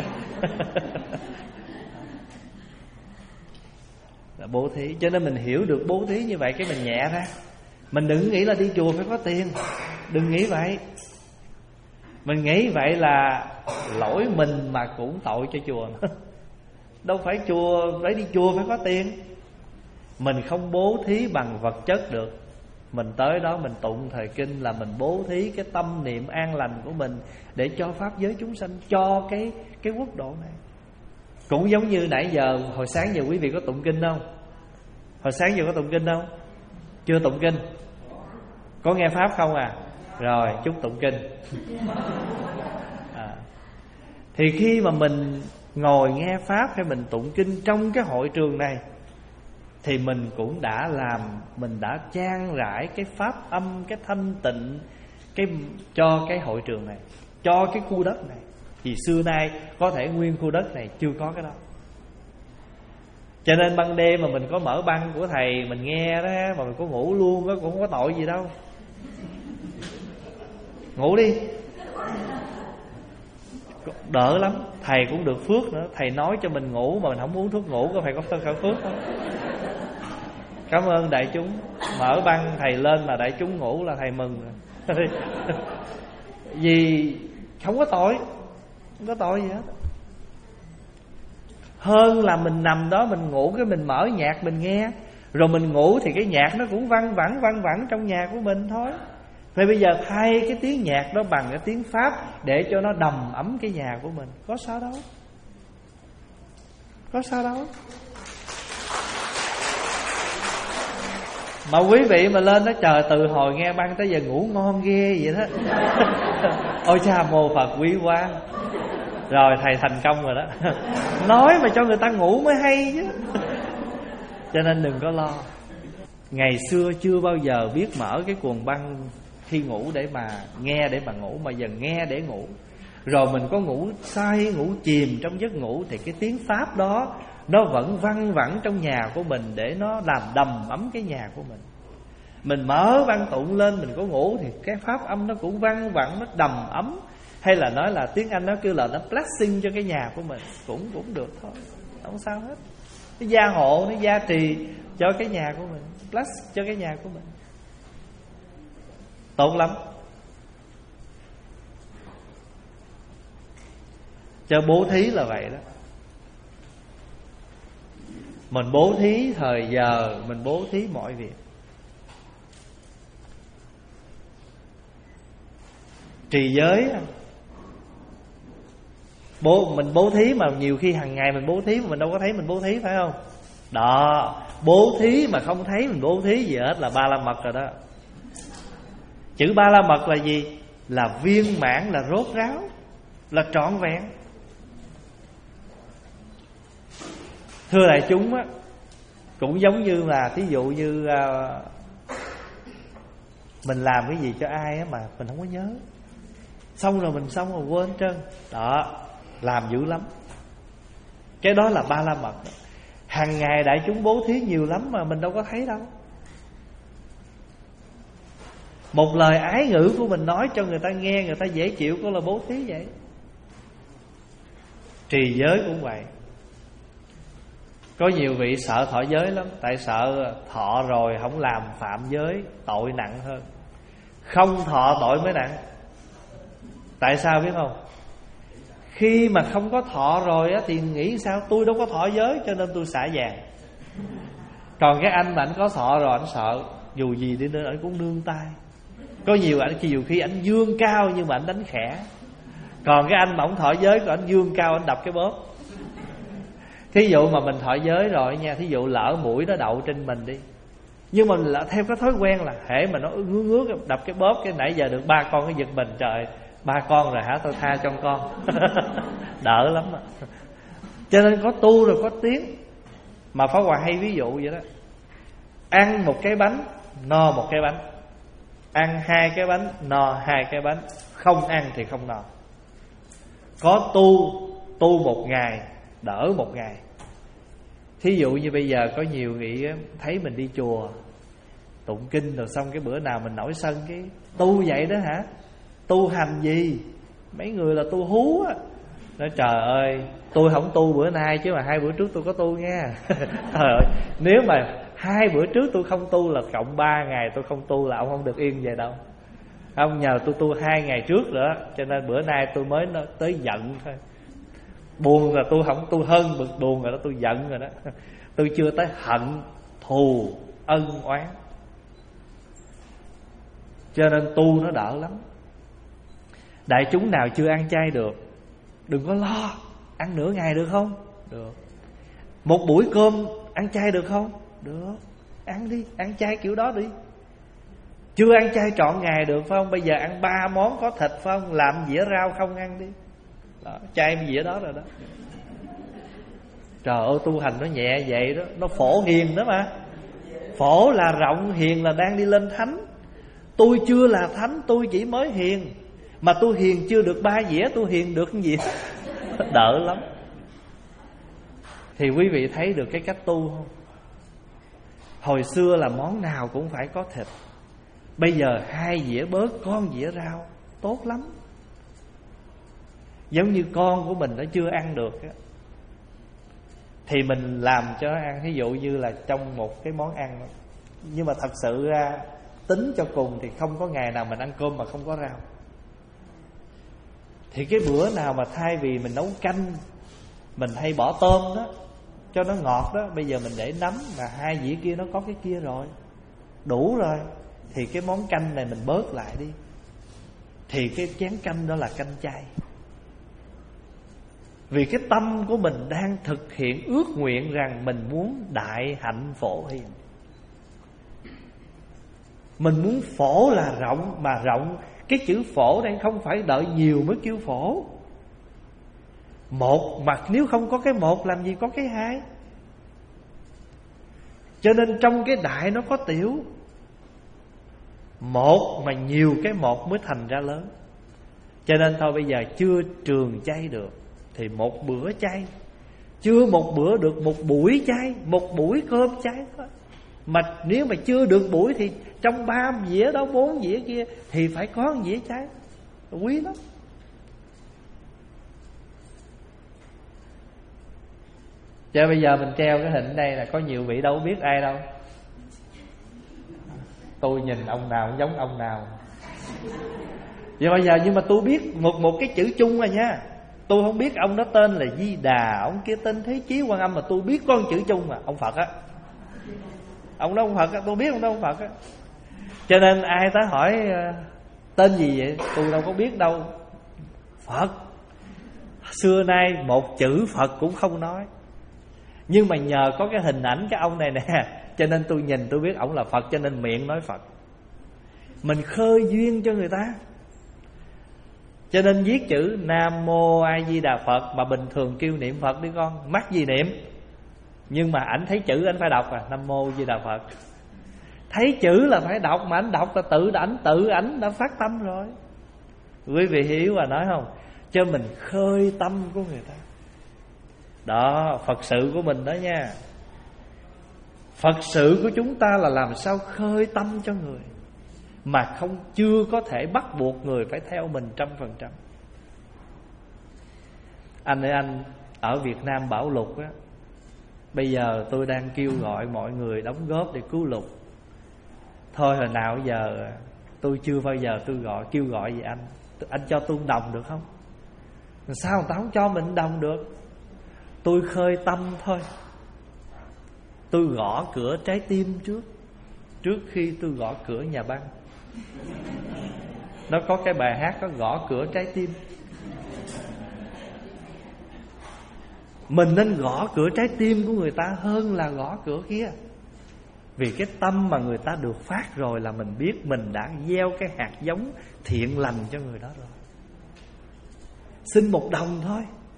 Là bố thí. Cho nên mình hiểu được bố thí như vậy, cái mình nhẹ ra. Mình đừng nghĩ là đi chùa phải có tiền. Đừng nghĩ vậy. Mình nghĩ vậy là lỗi mình mà cũng tội cho chùa. Đâu phải chùa, phải đi chùa phải có tiền. Mình không bố thí bằng vật chất được. Mình tới đó mình tụng thời kinh là mình bố thí cái tâm niệm an lành của mình để cho pháp giới chúng sanh, cho cái cái quốc độ này. Cũng giống như nãy giờ, hồi sáng giờ quý vị có tụng kinh không? Hồi sáng giờ có tụng kinh không? Chưa tụng kinh? Có nghe pháp không à? Rồi, chúc tụng kinh. À. Thì khi mà mình ngồi nghe pháp hay mình tụng kinh trong cái hội trường này, thì mình cũng đã làm, mình đã trang rải cái pháp âm, cái thanh tịnh cái cho cái hội trường này, cho cái khu đất này. Vì xưa nay có thể nguyên khu đất này chưa có cái đó. Cho nên ban đêm mà mình có mở băng của thầy mình nghe đó, mà mình có ngủ luôn đó, cũng không có tội gì đâu. Ngủ đi, đỡ lắm. Thầy cũng được phước nữa. Thầy nói cho mình ngủ mà mình không uống thuốc ngủ, có phải có phước không? Cảm ơn đại chúng. Mở băng thầy lên mà đại chúng ngủ là thầy mừng rồi. Vì không có tội, không có tội gì hết. Hơn là mình nằm đó mình ngủ, cái mình mở nhạc mình nghe, rồi mình ngủ thì cái nhạc nó cũng văng vẳng văng vẳng trong nhà của mình thôi. Vậy bây giờ thay cái tiếng nhạc đó bằng cái tiếng Pháp để cho nó đầm ấm cái nhà của mình, có sao đâu, có sao đâu. Mà quý vị mà lên đó trời, từ hồi nghe băng tới giờ ngủ ngon ghê vậy đó. Ôi cha mô Phật quý quá. Rồi thầy thành công rồi đó. Nói mà cho người ta ngủ mới hay chứ. Cho nên đừng có lo. Ngày xưa chưa bao giờ biết mở cái cuồng băng khi ngủ để mà nghe để mà ngủ, mà giờ nghe để ngủ. Rồi mình có ngủ say, ngủ chìm trong giấc ngủ, thì cái tiếng Pháp đó nó vẫn văng vẳng trong nhà của mình, để nó làm đầm ấm cái nhà của mình. Mình mở văn tụng lên, mình có ngủ thì cái pháp âm nó cũng văng vẳng, nó đầm ấm. Hay là nói là tiếng Anh nó kêu là nó blessing cho cái nhà của mình, cũng cũng được thôi, không sao hết. Nó gia hộ, nó gia trì cho cái nhà của mình, bless cho cái nhà của mình, tốt lắm. Cho bố thí là vậy đó. Mình bố thí thời giờ, mình bố thí mọi việc. Trì giới, bố mình bố thí mà nhiều khi hàng ngày mình bố thí mà mình đâu có thấy mình bố thí, phải không? Đó, bố thí mà không thấy mình bố thí gì hết là ba la mật rồi đó. Chữ ba la mật là gì? Là viên mãn, là rốt ráo, là trọn vẹn. Thưa đại chúng á, cũng giống như là thí dụ như uh, mình làm cái gì cho ai á mà mình không có nhớ, xong rồi mình xong rồi quên trơn. Đó, làm dữ lắm. Cái đó là ba la mật đó. Hàng ngày đại chúng bố thí nhiều lắm mà mình đâu có thấy đâu. Một lời ái ngữ của mình nói cho người ta nghe, người ta dễ chịu, có là bố thí vậy. Trì giới cũng vậy. Có nhiều vị sợ thọ giới lắm, tại sợ thọ rồi không làm phạm giới, tội nặng hơn. Không thọ tội mới nặng. Tại sao biết không? Khi mà không có thọ rồi á, thì nghĩ sao? Tôi đâu có thọ giới cho nên tôi xả vàng. Còn cái anh mà anh có thọ rồi, anh sợ dù gì đi nữa anh cũng nương tay. Có nhiều anh nhiều khi anh dương cao nhưng mà anh đánh khẽ. Còn cái anh mà ông thọ giới của anh dương cao, anh đập cái bóp. Thí dụ mà mình thọ giới rồi nha, thí dụ lỡ mũi nó đậu trên mình đi, nhưng mà là theo cái thói quen là hễ mà nó ngứa ngứa đập cái bóp, cái nãy giờ được ba con cái giật mình, trời ba con rồi hả, tôi tha cho con. Đỡ lắm mà. Cho nên có tu rồi có tiếng. Mà Pháp Hòa hay ví dụ vậy đó. Ăn một cái bánh, no một cái bánh. Ăn hai cái bánh, no hai cái bánh. Không ăn thì không no. Có tu, tu một ngày, đỡ một ngày. Thí dụ như bây giờ có nhiều vị thấy mình đi chùa tụng kinh rồi xong cái bữa nào mình nổi sân cái tu vậy đó hả? Tu hành gì? Mấy người là tu hú á. Nói trời ơi, tôi không tu bữa nay chứ mà hai bữa trước tôi có tu nha. Trời ơi, nếu mà hai bữa trước tôi không tu là cộng ba ngày tôi không tu là ông không được yên vậy đâu. Ông nhờ tôi tu hai ngày trước nữa, cho nên bữa nay tôi mới tới giận thôi. Buồn là tôi không tu, hơn bực buồn rồi đó, tôi giận rồi đó. Tôi chưa tới hận, thù, ân oán. Cho nên tu nó đỡ lắm. Đại chúng nào chưa ăn chay được, đừng có lo. Ăn nửa ngày được không? Được. Một buổi cơm ăn chay được không? Được. Ăn đi, ăn chay kiểu đó đi. Chưa ăn chay trọn ngày được phải không? Bây giờ ăn ba món có thịt phải không? Làm dĩa rau không ăn đi. Đó, chay dĩa đó rồi đó. Trời ơi, tu hành nó nhẹ vậy đó. Nó phổ hiền đó mà. Phổ là rộng, hiền là đang đi lên thánh. Tôi chưa là thánh, tôi chỉ mới hiền. Mà tôi hiền chưa được ba dĩa, tôi hiền được cái gì? Đỡ lắm. Thì quý vị thấy được cái cách tu không? Hồi xưa là món nào cũng phải có thịt. Bây giờ hai dĩa bớt, con dĩa rau, tốt lắm. Giống như con của mình nó chưa ăn được á, thì mình làm cho nó ăn. Ví dụ như là trong một cái món ăn đó. Nhưng mà thật sự ra tính cho cùng thì không có ngày nào mình ăn cơm mà không có rau. Thì cái bữa nào mà thay vì mình nấu canh, mình hay bỏ tôm đó cho nó ngọt đó, bây giờ mình để nấm, mà hai dĩa kia nó có cái kia rồi, đủ rồi, thì cái món canh này mình bớt lại đi. Thì cái chén canh đó là canh chay. Vì cái tâm của mình đang thực hiện ước nguyện rằng mình muốn đại hạnh phổ hiền. Mình muốn phổ là rộng, mà rộng, cái chữ phổ đây không phải đợi nhiều mới kêu phổ. Một mặt nếu không có cái một làm gì có cái hai. Cho nên trong cái đại nó có tiểu. Một mà nhiều cái một mới thành ra lớn. Cho nên thôi bây giờ chưa trường chay được thì một bữa chay, chưa một bữa được một buổi chay, một buổi cơm chay thôi. Mà nếu mà chưa được buổi thì trong ba dĩa đó, bốn dĩa kia thì phải có một dĩa chay, quý lắm. Cho bây giờ mình treo cái hình đây là có nhiều vị đâu biết ai đâu. Tôi nhìn ông nào cũng giống ông nào. Vậy bây giờ nhưng mà tôi biết một một cái chữ chung rồi nha. Tôi không biết ông đó tên là Di Đà, ông kia tên Thế Chí Quan Âm, mà tôi biết con chữ chung mà, ông Phật á. Ông đó ông Phật á, tôi biết ông đó ông Phật á. Cho nên ai ta hỏi tên gì vậy, tôi đâu có biết đâu. Phật. Xưa nay một chữ Phật cũng không nói. Nhưng mà nhờ có cái hình ảnh cái ông này nè, cho nên tôi nhìn tôi biết ổng là Phật, cho nên miệng nói Phật. Mình khơi duyên cho người ta. Cho nên viết chữ Nam Mô A Di Đà Phật. Mà bình thường kêu niệm Phật đi con, mắc gì niệm. Nhưng mà ảnh thấy chữ ảnh phải đọc à, Nam Mô A Di Đà Phật. Thấy chữ là phải đọc, mà ảnh đọc là tự ảnh tự ảnh đã phát tâm rồi. Quý vị hiểu và nói không? Cho mình khơi tâm của người ta. Đó, Phật sự của mình đó nha. Phật sự của chúng ta là làm sao khơi tâm cho người, mà không chưa có thể bắt buộc người phải theo mình trăm phần trăm. Anh ơi anh, ở Việt Nam bão lụt á, bây giờ tôi đang kêu gọi mọi người đóng góp để cứu lụt. Thôi hồi nào giờ tôi chưa bao giờ tôi gọi kêu gọi gì anh. Anh cho tôi một đồng được không? Sao người ta không cho mình đồng được? Tôi khơi tâm thôi. Tôi gõ cửa trái tim trước, trước khi tôi gõ cửa nhà băng. Nó có cái bài hát có gõ cửa trái tim. Mình nên gõ cửa trái tim của người ta hơn là gõ cửa kia. Vì cái tâm mà người ta được phát rồi là mình biết mình đã gieo cái hạt giống thiện lành cho người đó rồi. Xin một đồng thôi.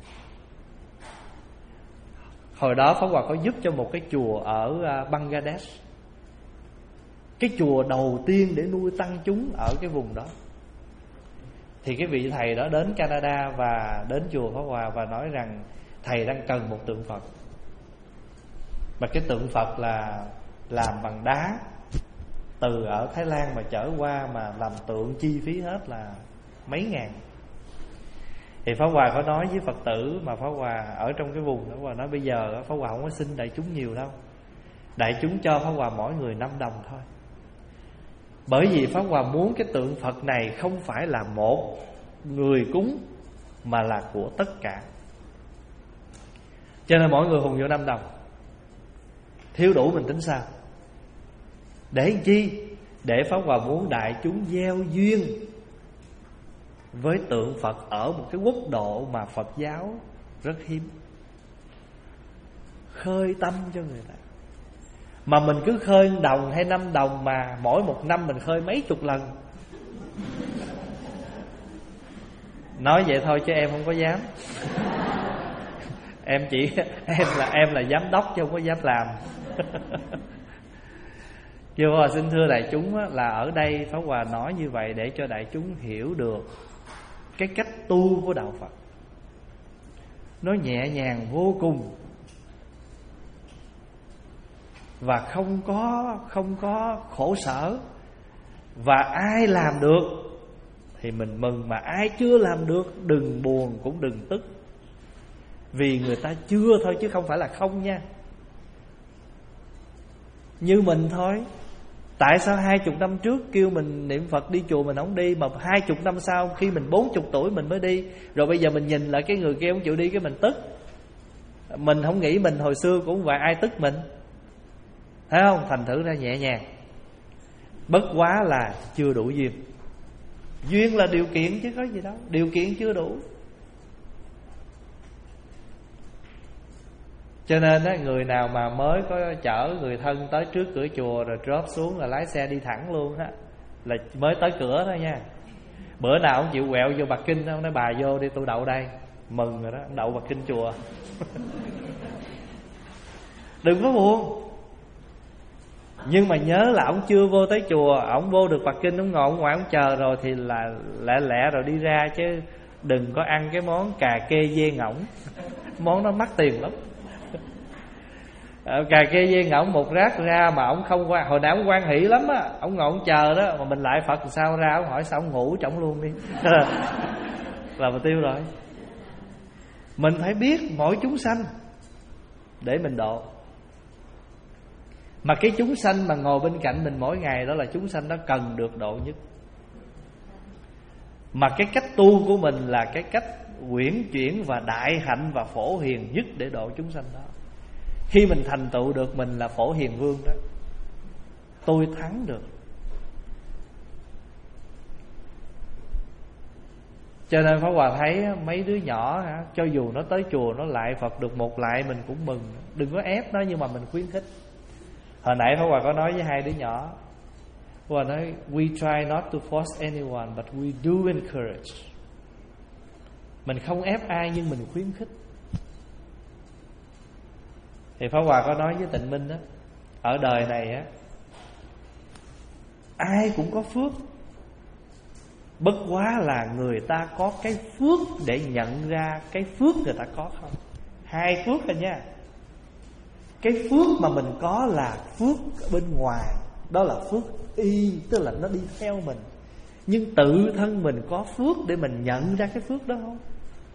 Hồi đó Pháp Hòa có giúp cho một cái chùa ở Bangladesh, cái chùa đầu tiên để nuôi tăng chúng ở cái vùng đó. Thì cái vị thầy đó đến Canada và đến chùa Pháp Hòa và nói rằng thầy đang cần một tượng Phật. Mà cái tượng Phật là làm bằng đá, từ ở Thái Lan mà chở qua, mà làm tượng chi phí hết là mấy ngàn. Thì Pháp Hòa có nói với Phật tử mà Pháp Hòa ở trong cái vùng đó, Pháp Hòa nói bây giờ Pháp Hòa không có xin đại chúng nhiều đâu, đại chúng cho Pháp Hòa mỗi người năm đồng thôi. Bởi vì Pháp Hòa muốn cái tượng Phật này không phải là một người cúng, mà là của tất cả. Cho nên mỗi người hùng vô năm đồng. Thiếu đủ mình tính sao? Để làm chi? Để Pháp Hòa muốn đại chúng gieo duyên với tượng Phật ở một cái quốc độ mà Phật giáo rất hiếm. Khơi tâm cho người ta. Mà mình cứ khơi đồng hay năm đồng mà mỗi một năm mình khơi mấy chục lần. Nói vậy thôi chứ em không có dám. Em chỉ em là em là giám đốc chứ không có dám làm. Chứ Pháp Hòa xin thưa đại chúng á, là ở đây Pháp Hòa nói như vậy để cho đại chúng hiểu được cái cách tu của đạo Phật. Nó nhẹ nhàng vô cùng, và không có không có khổ sở. Và ai làm được thì mình mừng, mà ai chưa làm được đừng buồn cũng đừng tức. Vì người ta chưa thôi chứ không phải là không nha. Như mình thôi. Tại sao hai chục năm trước kêu mình niệm Phật đi chùa mình không đi, mà hai chục năm sau khi mình bốn chục tuổi mình mới đi. Rồi bây giờ mình nhìn lại cái người kia không chịu đi, cái mình tức. Mình không nghĩ mình hồi xưa cũng vậy, ai tức mình. Thấy không? Thành thử ra nhẹ nhàng. Bất quá là chưa đủ duyên. Duyên là điều kiện chứ có gì đâu. Điều kiện chưa đủ. Cho nên á, người nào mà mới có chở người thân tới trước cửa chùa rồi drop xuống là lái xe đi thẳng luôn á, là mới tới cửa thôi nha. Bữa nào không chịu quẹo vô Bạc Kinh, ông nói bà vô đi tôi đậu đây. Mừng rồi đó, đậu Bạc Kinh chùa. Đừng có buồn. Nhưng mà nhớ là ông chưa vô tới chùa, ông vô được Phật kinh, ông ngồi ông ngoài ông chờ rồi thì là lẹ lẹ rồi đi ra, chứ đừng có ăn cái món cà kê dê ngỗng. Món nó mắc tiền lắm. Cà kê dê ngỗng một rác ra mà ông không qua, hồi nãy ông quan hỷ lắm á, ông ngồi ông chờ đó, mà mình lại Phật làm sao ra, ông hỏi sao ông ngủ trỏng luôn đi. Là mà tiêu rồi. Mình phải biết mỗi chúng sanh để mình độ. Mà cái chúng sanh mà ngồi bên cạnh mình mỗi ngày, đó là chúng sanh đó cần được độ nhất. Mà cái cách tu của mình là cái cách uyển chuyển và đại hạnh và phổ hiền nhất để độ chúng sanh đó. Khi mình thành tựu được mình là phổ hiền vương đó, tôi thắng được. Cho nên Pháp Hòa thấy mấy đứa nhỏ, cho dù nó tới chùa nó lại Phật được một lại mình cũng mừng. Đừng có ép nó, nhưng mà mình khuyến khích. Hồi nãy Pháp Hòa có nói với hai đứa nhỏ, Pháp Hòa nói we try not to force anyone, but we do encourage. Mình không ép ai nhưng mình khuyến khích. Thì Pháp Hòa có nói với Tịnh Minh đó, ở đời này á, ai cũng có phước, bất quá là người ta có cái phước để nhận ra cái phước người ta có không. Hai phước rồi nha. Cái phước mà mình có là phước bên ngoài, đó là phước y, tức là nó đi theo mình. Nhưng tự thân mình có phước để mình nhận ra cái phước đó không?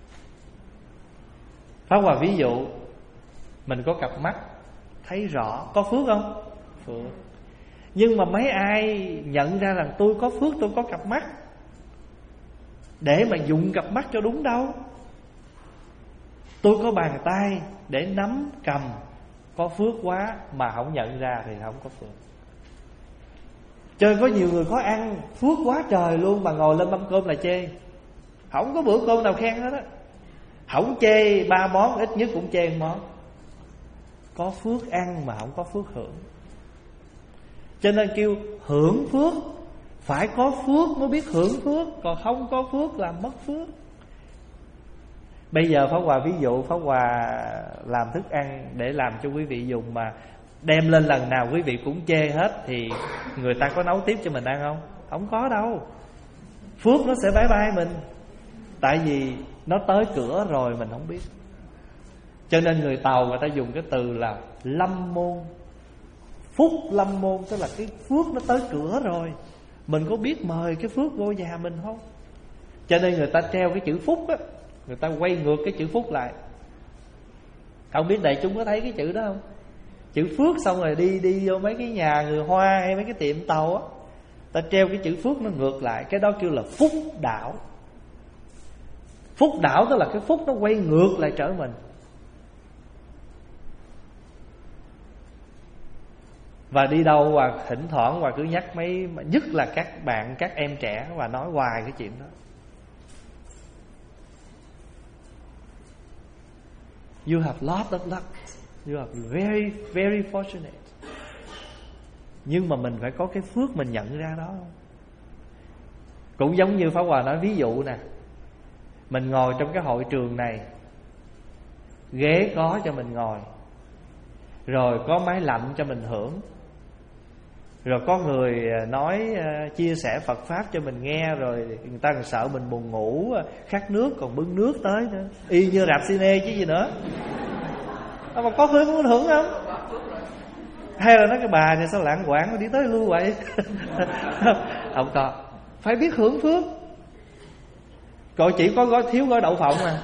Pháp Hòa ví dụ, mình có cặp mắt thấy rõ, có phước không? Phước. Nhưng mà mấy ai nhận ra rằng tôi có phước, tôi có cặp mắt để mà dùng cặp mắt cho đúng đâu. Tôi có bàn tay để nắm cầm, có phước quá mà không nhận ra thì không có phước. Cho nên có nhiều người có ăn phước quá trời luôn, mà ngồi lên mâm cơm là chê. Không có bữa cơm nào khen hết á. Không chê ba món, ít nhất cũng chê một món. Có phước ăn mà không có phước hưởng. Cho nên kêu hưởng phước, phải có phước mới biết hưởng phước, còn không có phước là mất phước. Bây giờ Pháp Hòa ví dụ, Pháp Hòa làm thức ăn để làm cho quý vị dùng, mà đem lên lần nào quý vị cũng chê hết, thì người ta có nấu tiếp cho mình ăn không? Không có đâu. Phước nó sẽ bye bye mình, tại vì nó tới cửa rồi mình không biết. Cho nên người Tàu người ta dùng cái từ là lâm môn, phúc lâm môn, tức là cái phước nó tới cửa rồi, mình có biết mời cái phước vô nhà mình không? Cho nên người ta treo cái chữ phúc á, người ta quay ngược cái chữ phúc lại. Không biết đại chúng có thấy cái chữ đó không? Chữ phước xong rồi đi đi vô mấy cái nhà người Hoa hay mấy cái tiệm Tàu á, ta treo cái chữ phước nó ngược lại, cái đó kêu là phúc đảo. Phúc đảo tức là cái phúc nó quay ngược lại trở mình. Và đi đâu và thỉnh thoảng và cứ nhắc mấy, nhất là các bạn, các em trẻ, và nói hoài cái chuyện đó. You have lot of luck, you are very very fortunate. Nhưng mà mình phải có cái phước mình nhận ra đó. Cũng giống như Pháp Hòa nói ví dụ nè, mình ngồi trong cái hội trường này, ghế có cho mình ngồi, rồi có máy lạnh cho mình hưởng, rồi có người nói chia sẻ Phật Pháp cho mình nghe, rồi người ta còn sợ mình buồn ngủ khát nước còn bưng nước tới nữa, y như rạp cine chứ gì nữa. Mà có hưởng muốn hưởng không? Hay là nói cái bà này sao lạng quạng đi tới lưu vậy? Không có, phải biết hưởng phước. Còn chỉ có gói thiếu gói đậu phộng à.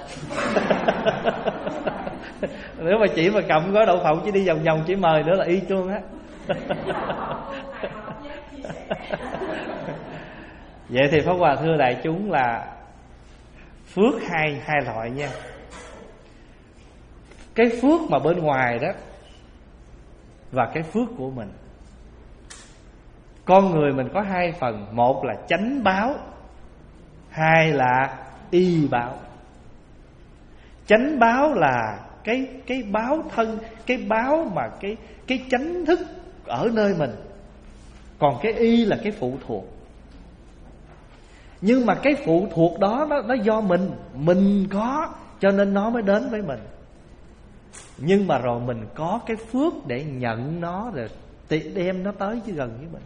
Nếu mà chỉ mà cầm gói đậu phộng chỉ đi vòng vòng chỉ mời nữa là y chuông á. Vậy thì Pháp Hòa thưa đại chúng là phước hai hai loại nha. Cái phước mà bên ngoài đó và cái phước của mình. Con người mình có hai phần, một là chánh báo, hai là y báo. Chánh báo là cái cái báo thân, cái báo mà cái cái chánh thức ở nơi mình. Còn cái y là cái phụ thuộc. Nhưng mà cái phụ thuộc đó nó, nó do mình, mình có cho nên nó mới đến với mình. Nhưng mà rồi mình có cái phước để nhận nó, rồi thì đem nó tới chứ gần với mình.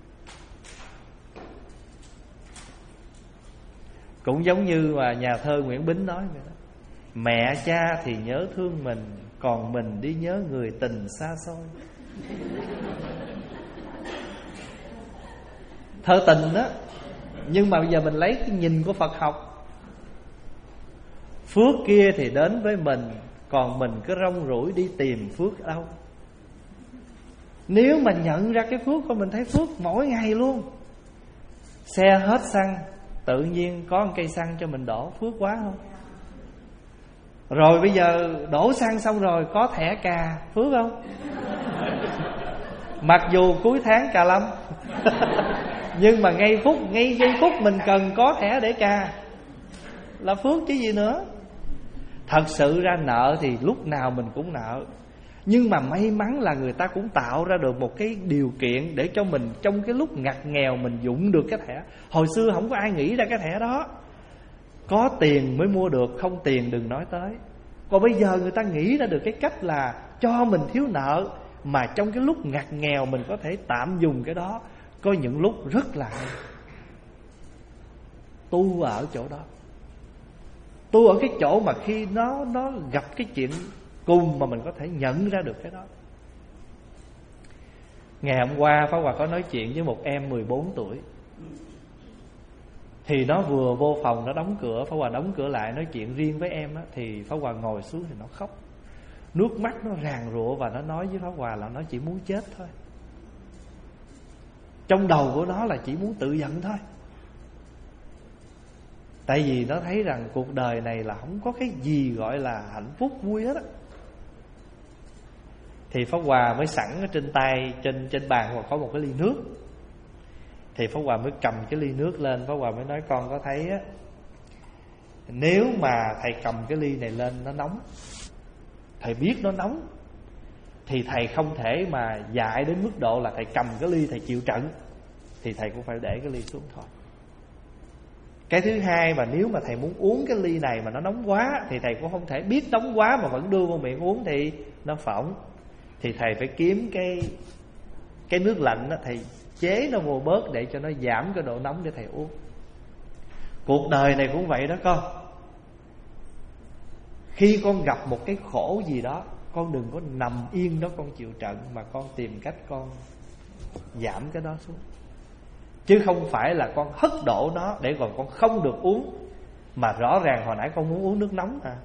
Cũng giống như mà nhà thơ Nguyễn Bính nói vậy đó. Mẹ cha thì nhớ thương mình, còn mình đi nhớ người tình xa xôi. Thơ tình đó. Nhưng mà bây giờ mình lấy cái nhìn của Phật học. Phước kia thì đến với mình, còn mình cứ rong ruổi đi tìm phước đâu. Nếu mà nhận ra cái phước của mình, thấy phước mỗi ngày luôn. Xe hết xăng, tự nhiên có một cây xăng cho mình đổ, phước quá không? Rồi bây giờ đổ xăng xong rồi có thẻ cà, phước không? Mặc dù cuối tháng cà lâm nhưng mà ngay phút, ngay giây phút mình cần có thẻ để cà, là phước chứ gì nữa. Thật sự ra nợ thì lúc nào mình cũng nợ, nhưng mà may mắn là người ta cũng tạo ra được một cái điều kiện để cho mình trong cái lúc ngặt nghèo mình dụng được cái thẻ. Hồi xưa không có ai nghĩ ra cái thẻ đó. Có tiền mới mua được, không tiền đừng nói tới. Còn bây giờ người ta nghĩ ra được cái cách là cho mình thiếu nợ, mà trong cái lúc ngặt nghèo mình có thể tạm dùng cái đó. Có những lúc rất là tu ở chỗ đó. Tu ở cái chỗ mà khi nó nó gặp cái chuyện cùng mà mình có thể nhận ra được cái đó. Ngày hôm qua Pháp Hòa có nói chuyện với một em mười bốn tuổi. Thì nó vừa vô phòng nó đóng cửa, Pháp Hòa đóng cửa lại nói chuyện riêng với em á. Thì Pháp Hòa ngồi xuống thì nó khóc. Nước mắt nó ràn rụa và nó nói với Pháp Hòa là nó chỉ muốn chết thôi. Trong đầu của nó là chỉ muốn tự giận thôi. Tại vì nó thấy rằng cuộc đời này là không có cái gì gọi là hạnh phúc vui hết á. Thì Pháp Hòa mới sẵn ở trên tay, trên trên bàn hoặc có một cái ly nước. Thì Pháp Hòa mới cầm cái ly nước lên, Pháp Hòa mới nói con có thấy á, nếu mà thầy cầm cái ly này lên nó nóng, thầy biết nó nóng, thì thầy không thể mà dại đến mức độ là thầy cầm cái ly thầy chịu trận, thì thầy cũng phải để cái ly xuống thôi. Cái thứ hai, mà nếu mà thầy muốn uống cái ly này mà nó nóng quá, thì thầy cũng không thể biết nóng quá mà vẫn đưa vào miệng uống thì nó phỏng. Thì thầy phải kiếm cái cái nước lạnh đó, thầy chế nó vô bớt để cho nó giảm cái độ nóng để thầy uống. Cuộc đời này cũng vậy đó con. Khi con gặp một cái khổ gì đó, con đừng có nằm yên đó con chịu trận, mà con tìm cách con giảm cái đó xuống. Chứ không phải là con hất đổ nó để còn con không được uống. Mà rõ ràng hồi nãy con muốn uống nước nóng à.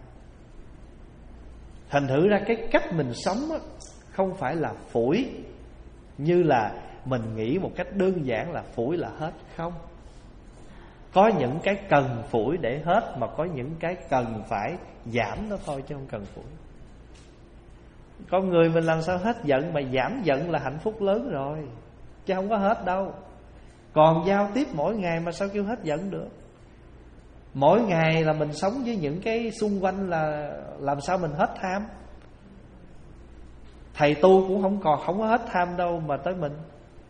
Thành thử ra cái cách mình sống á, không phải là phủi, như là mình nghĩ một cách đơn giản là phủi là hết. Không. Có những cái cần phủi để hết, mà có những cái cần phải giảm nó thôi chứ không cần phủi. Con người mình làm sao hết giận, mà giảm giận là hạnh phúc lớn rồi, chứ không có hết đâu. Còn giao tiếp mỗi ngày mà sao kêu hết giận được. Mỗi ngày là mình sống với những cái xung quanh, là làm sao mình hết tham. Thầy tu cũng không còn không có hết tham đâu mà tới mình.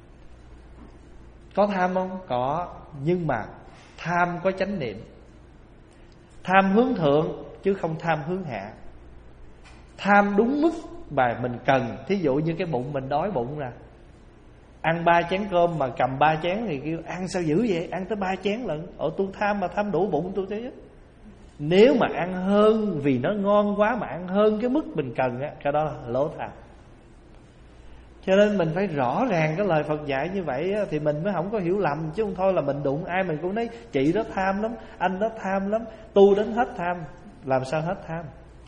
Có tham không? Có. Nhưng mà tham có chánh niệm. Tham hướng thượng chứ không tham hướng hạ. Tham đúng mức mà mình cần. Thí dụ như cái bụng mình đói bụng nè, ăn ba chén cơm mà cầm ba chén thì kêu ăn sao dữ vậy, ăn tới ba chén lận. Ở tôi tham mà tham đủ bụng tôi thế. Nếu mà ăn hơn vì nó ngon quá, mà ăn hơn cái mức mình cần á, cái đó là lỗ tham. Cho nên mình phải rõ ràng cái lời Phật dạy như vậy á, thì mình mới không có hiểu lầm. Chứ không thôi là mình đụng ai mình cũng nói chị đó tham lắm, anh đó tham lắm, tu đến hết tham. Làm sao hết tham?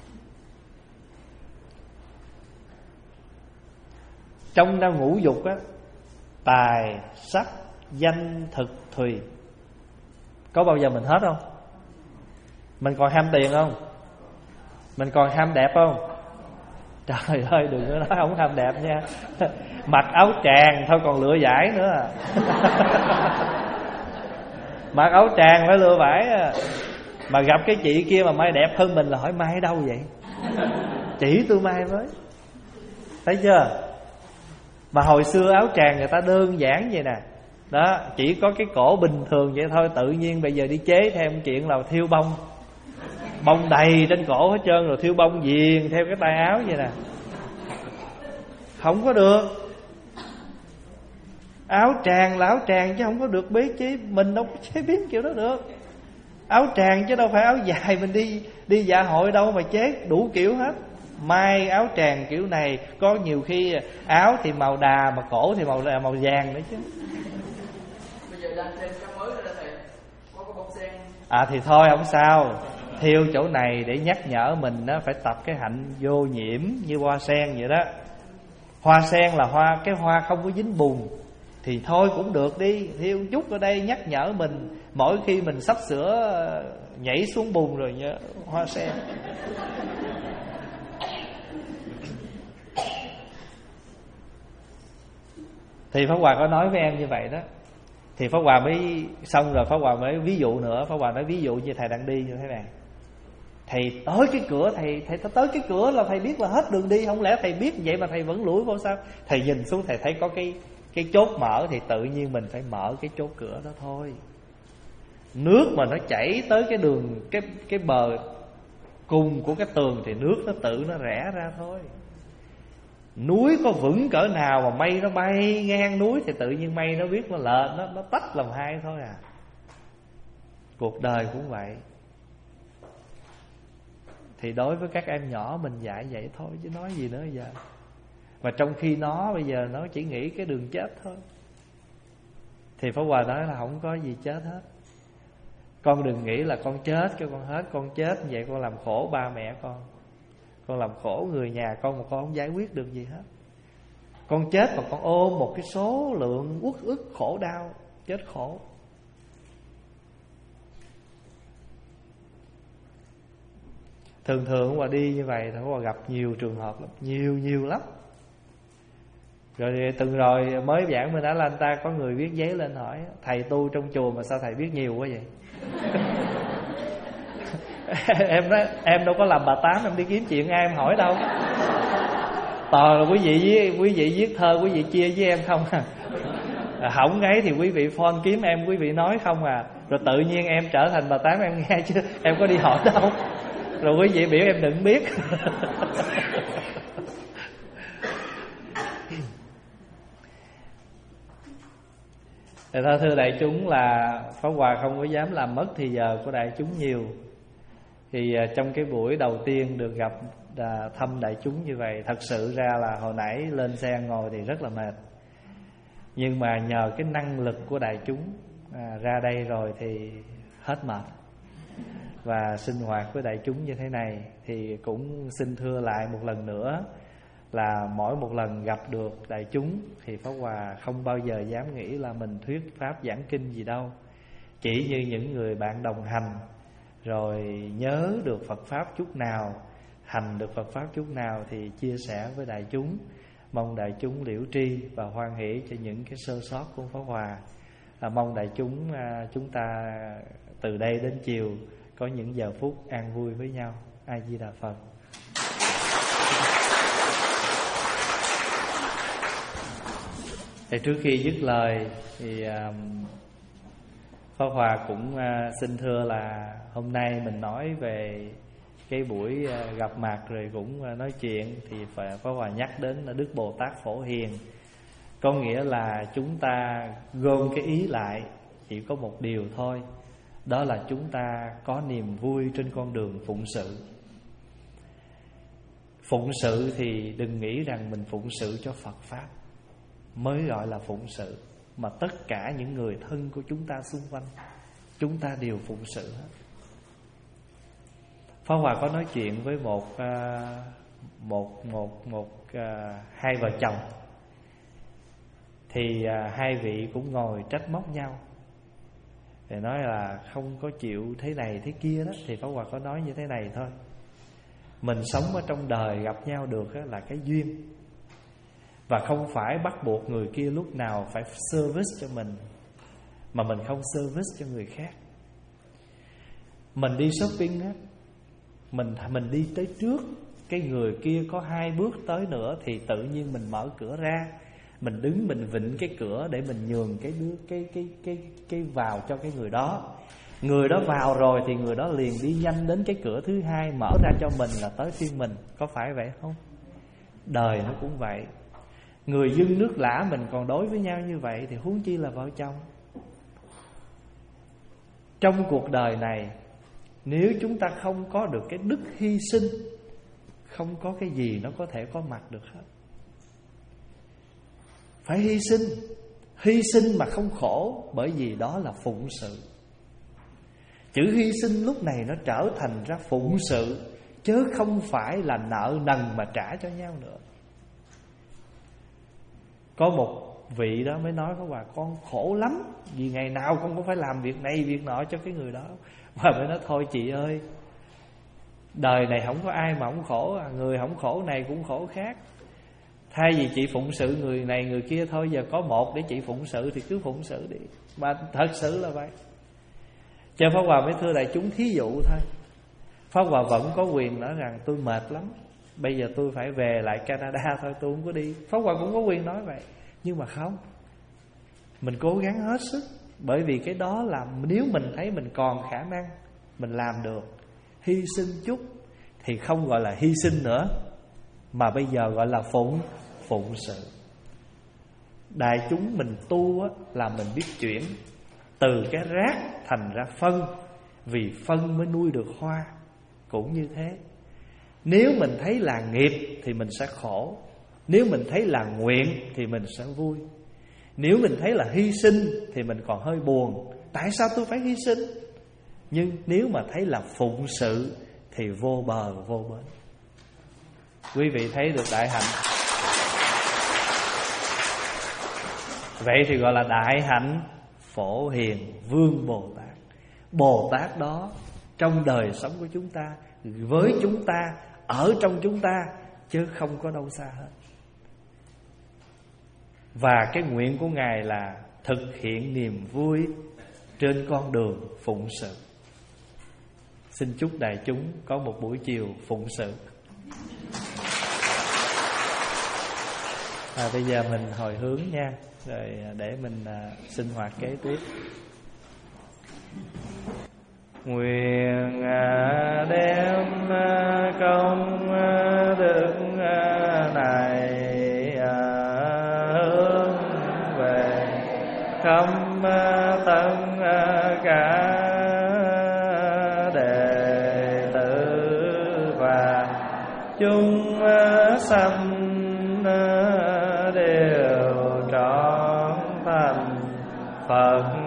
Trong năm ngũ dục á, tài, sắc, danh, thực, thùy, có bao giờ mình hết không? Mình còn ham tiền không? Mình còn ham đẹp không? Trời ơi, đừng có nói không ham đẹp nha. Mặc áo tràng thôi còn lựa vải nữa à. Mặc áo tràng phải lựa vải à. Mà gặp cái chị kia mà may đẹp hơn mình là hỏi may ở đâu vậy? Chỉ tôi may với. Thấy chưa? Mà hồi xưa áo tràng người ta đơn giản vậy nè. Đó, chỉ có cái cổ bình thường vậy thôi. Tự nhiên bây giờ đi chế thêm chuyện là thiêu bông, bông đầy trên cổ hết trơn, rồi thiêu bông viền theo cái tay áo vậy nè. Không có được. Áo tràng là áo tràng chứ không có được bế chế. Mình đâu có chế biến kiểu đó được. Áo tràng chứ đâu phải áo dài. Mình đi đi dạ hội đâu mà chế đủ kiểu hết. Mai áo tràng kiểu này. Có nhiều khi áo thì màu đà mà cổ thì màu màu vàng nữa chứ. Bây giờ đang thêm cái mới nữa thầy. Có cái bông sen. À thì thôi không sao. Thiêu chỗ này để nhắc nhở mình đó, phải tập cái hạnh vô nhiễm như hoa sen vậy đó. Hoa sen là hoa cái hoa không có dính bùn. Thì thôi cũng được đi. Thiêu chút ở đây nhắc nhở mình mỗi khi mình sắp sửa nhảy xuống bùn rồi nhớ hoa sen. Thì Pháp Hòa có nói với em như vậy đó. Thì Pháp Hòa mới xong rồi Pháp Hòa mới ví dụ nữa. Pháp Hòa nói ví dụ như thầy đang đi như thế này. Thầy tới cái cửa, thầy thầy tới cái cửa là thầy biết là hết đường đi. Không lẽ thầy biết vậy mà thầy vẫn lủi vô sao? Thầy nhìn xuống thầy thấy có cái cái chốt mở thì tự nhiên mình phải mở cái chốt cửa đó thôi. Nước mà nó chảy tới cái đường cái cái bờ cùng của cái tường thì nước nó tự nó rẽ ra thôi. Núi có vững cỡ nào mà mây nó bay ngang núi thì tự nhiên mây nó biết nó lệch, nó nó tách làm hai thôi à. Cuộc đời cũng vậy. Thì đối với các em nhỏ mình dạy vậy thôi chứ nói gì nữa giờ. Mà trong khi nó bây giờ nó chỉ nghĩ cái đường chết thôi. Thì Pháp Hòa nói là không có gì chết hết. Con đừng nghĩ là con chết cho con hết. Con chết vậy con làm khổ ba mẹ con, con làm khổ người nhà con mà con không giải quyết được gì hết. Con chết mà con ôm một cái số lượng uất ức khổ đau, chết khổ. Thường thường mà đi như vậy thì Pháp Hòa gặp nhiều trường hợp lắm, nhiều nhiều lắm. Rồi từng rồi mới giảng mình đã là anh ta có người viết giấy lên hỏi: thầy tu trong chùa mà sao thầy biết nhiều quá vậy? Em nói em đâu có làm bà Tám em đi kiếm chuyện ai em hỏi đâu. Toàn là quý vị với quý vị viết thơ quý vị chia với em không à. À, hỏng ấy thì quý vị phone kiếm em, quý vị nói không à. Rồi tự nhiên em trở thành bà Tám em nghe chứ em có đi hỏi đâu. Rồi quý vị biểu em đừng biết. Thì thôi thưa đại chúng là Pháp Hòa không có dám làm mất thì giờ của đại chúng nhiều. Thì trong cái buổi đầu tiên được gặp à, thăm đại chúng như vậy, thật sự ra là hồi nãy lên xe ngồi thì rất là mệt. Nhưng mà nhờ cái năng lực của đại chúng à, ra đây rồi thì hết mệt. Và sinh hoạt với đại chúng như thế này thì cũng xin thưa lại một lần nữa là mỗi một lần gặp được đại chúng thì Pháp Hòa không bao giờ dám nghĩ là mình thuyết pháp giảng kinh gì đâu. Chỉ như những người bạn đồng hành, rồi nhớ được Phật Pháp chút nào, hành được Phật Pháp chút nào thì chia sẻ với đại chúng. Mong đại chúng liễu tri và hoan hỷ cho những cái sơ sót của Pháp Hòa. à, Mong đại chúng à, chúng ta từ đây đến chiều có những giờ phút an vui với nhau. A Di Đà Phật. Thì trước khi dứt lời thì uh, Pháp Hòa cũng uh, xin thưa là hôm nay mình nói về cái buổi uh, gặp mặt rồi cũng uh, nói chuyện thì phải Pháp Hòa nhắc đến là Đức Bồ Tát Phổ Hiền. Có nghĩa là chúng ta gom cái ý lại chỉ có một điều thôi, đó là chúng ta có niềm vui trên con đường phụng sự. Phụng sự thì đừng nghĩ rằng mình phụng sự cho Phật Pháp mới gọi là phụng sự, mà tất cả những người thân của chúng ta xung quanh chúng ta đều phụng sự hết. Pháp Hòa có nói chuyện với một một một một hai vợ chồng thì hai vị cũng ngồi trách móc nhau, thì nói là không có chịu thế này thế kia đó. Thì Pháp Hòa có nói như thế này thôi: mình sống ở trong đời gặp nhau được là cái duyên, và không phải bắt buộc người kia lúc nào phải service cho mình mà mình không service cho người khác. Mình đi shopping á, mình mình đi tới trước, cái người kia có hai bước tới nữa thì tự nhiên mình mở cửa ra, mình đứng mình vịn cái cửa để mình nhường cái đứa cái cái cái cái vào cho cái người đó. Người đó vào rồi thì người đó liền đi nhanh đến cái cửa thứ hai mở ra cho mình là tới phiên mình. Có phải vậy không? Đời nó cũng vậy. Người dưng nước lã mình còn đối với nhau như vậy, thì huống chi là vợ chồng. Trong cuộc đời này, nếu chúng ta không có được cái đức hy sinh, không có cái gì nó có thể có mặt được hết. Phải hy sinh. Hy sinh mà không khổ, bởi vì đó là phụng sự. Chữ hy sinh lúc này nó trở thành ra phụng sự, chứ không phải là nợ nần mà trả cho nhau nữa. Có một vị đó mới nói: có bà con khổ lắm, vì ngày nào con cũng phải làm việc này việc nọ cho cái người đó. Bà mới nói: thôi chị ơi, đời này không có ai mà không khổ à. Người không khổ này cũng khổ khác. Thay vì chị phụng sự người này người kia, thôi giờ có một để chị phụng sự thì cứ phụng sự đi. Mà thật sự là vậy. Cho Pháp Hòa mới thưa đại chúng thí dụ thôi. Pháp Hòa vẫn có quyền nói rằng tôi mệt lắm, bây giờ tôi phải về lại Canada thôi, tôi không có đi. Pháp Hòa cũng có quyền nói vậy. Nhưng mà không, mình cố gắng hết sức. Bởi vì cái đó là nếu mình thấy mình còn khả năng, mình làm được, hy sinh chút thì không gọi là hy sinh nữa, mà bây giờ gọi là phụng phụng sự. Đại chúng mình tu á, là mình biết chuyển từ cái rác thành ra phân, vì phân mới nuôi được hoa. Cũng như thế, nếu mình thấy là nghiệp thì mình sẽ khổ, nếu mình thấy là nguyện thì mình sẽ vui. Nếu mình thấy là hy sinh thì mình còn hơi buồn, tại sao tôi phải hy sinh? Nhưng nếu mà thấy là phụng sự thì vô bờ vô bến. Quý vị thấy được đại hạnh. Vậy thì gọi là đại hạnh Phổ Hiền Vương Bồ Tát. Bồ Tát đó trong đời sống của chúng ta, với chúng ta, ở trong chúng ta, chứ không có đâu xa hết. Và cái nguyện của Ngài là thực hiện niềm vui trên con đường phụng sự. Xin chúc đại chúng có một buổi chiều phụng sự. À, bây giờ mình hồi hướng nha, rồi để mình à, sinh hoạt kế tiếp. Nguyện à, đem à, công à, đức à, này à, hướng về khắp à, tất à, cả đệ tử và chúng à, sanh đều trọn thành Phật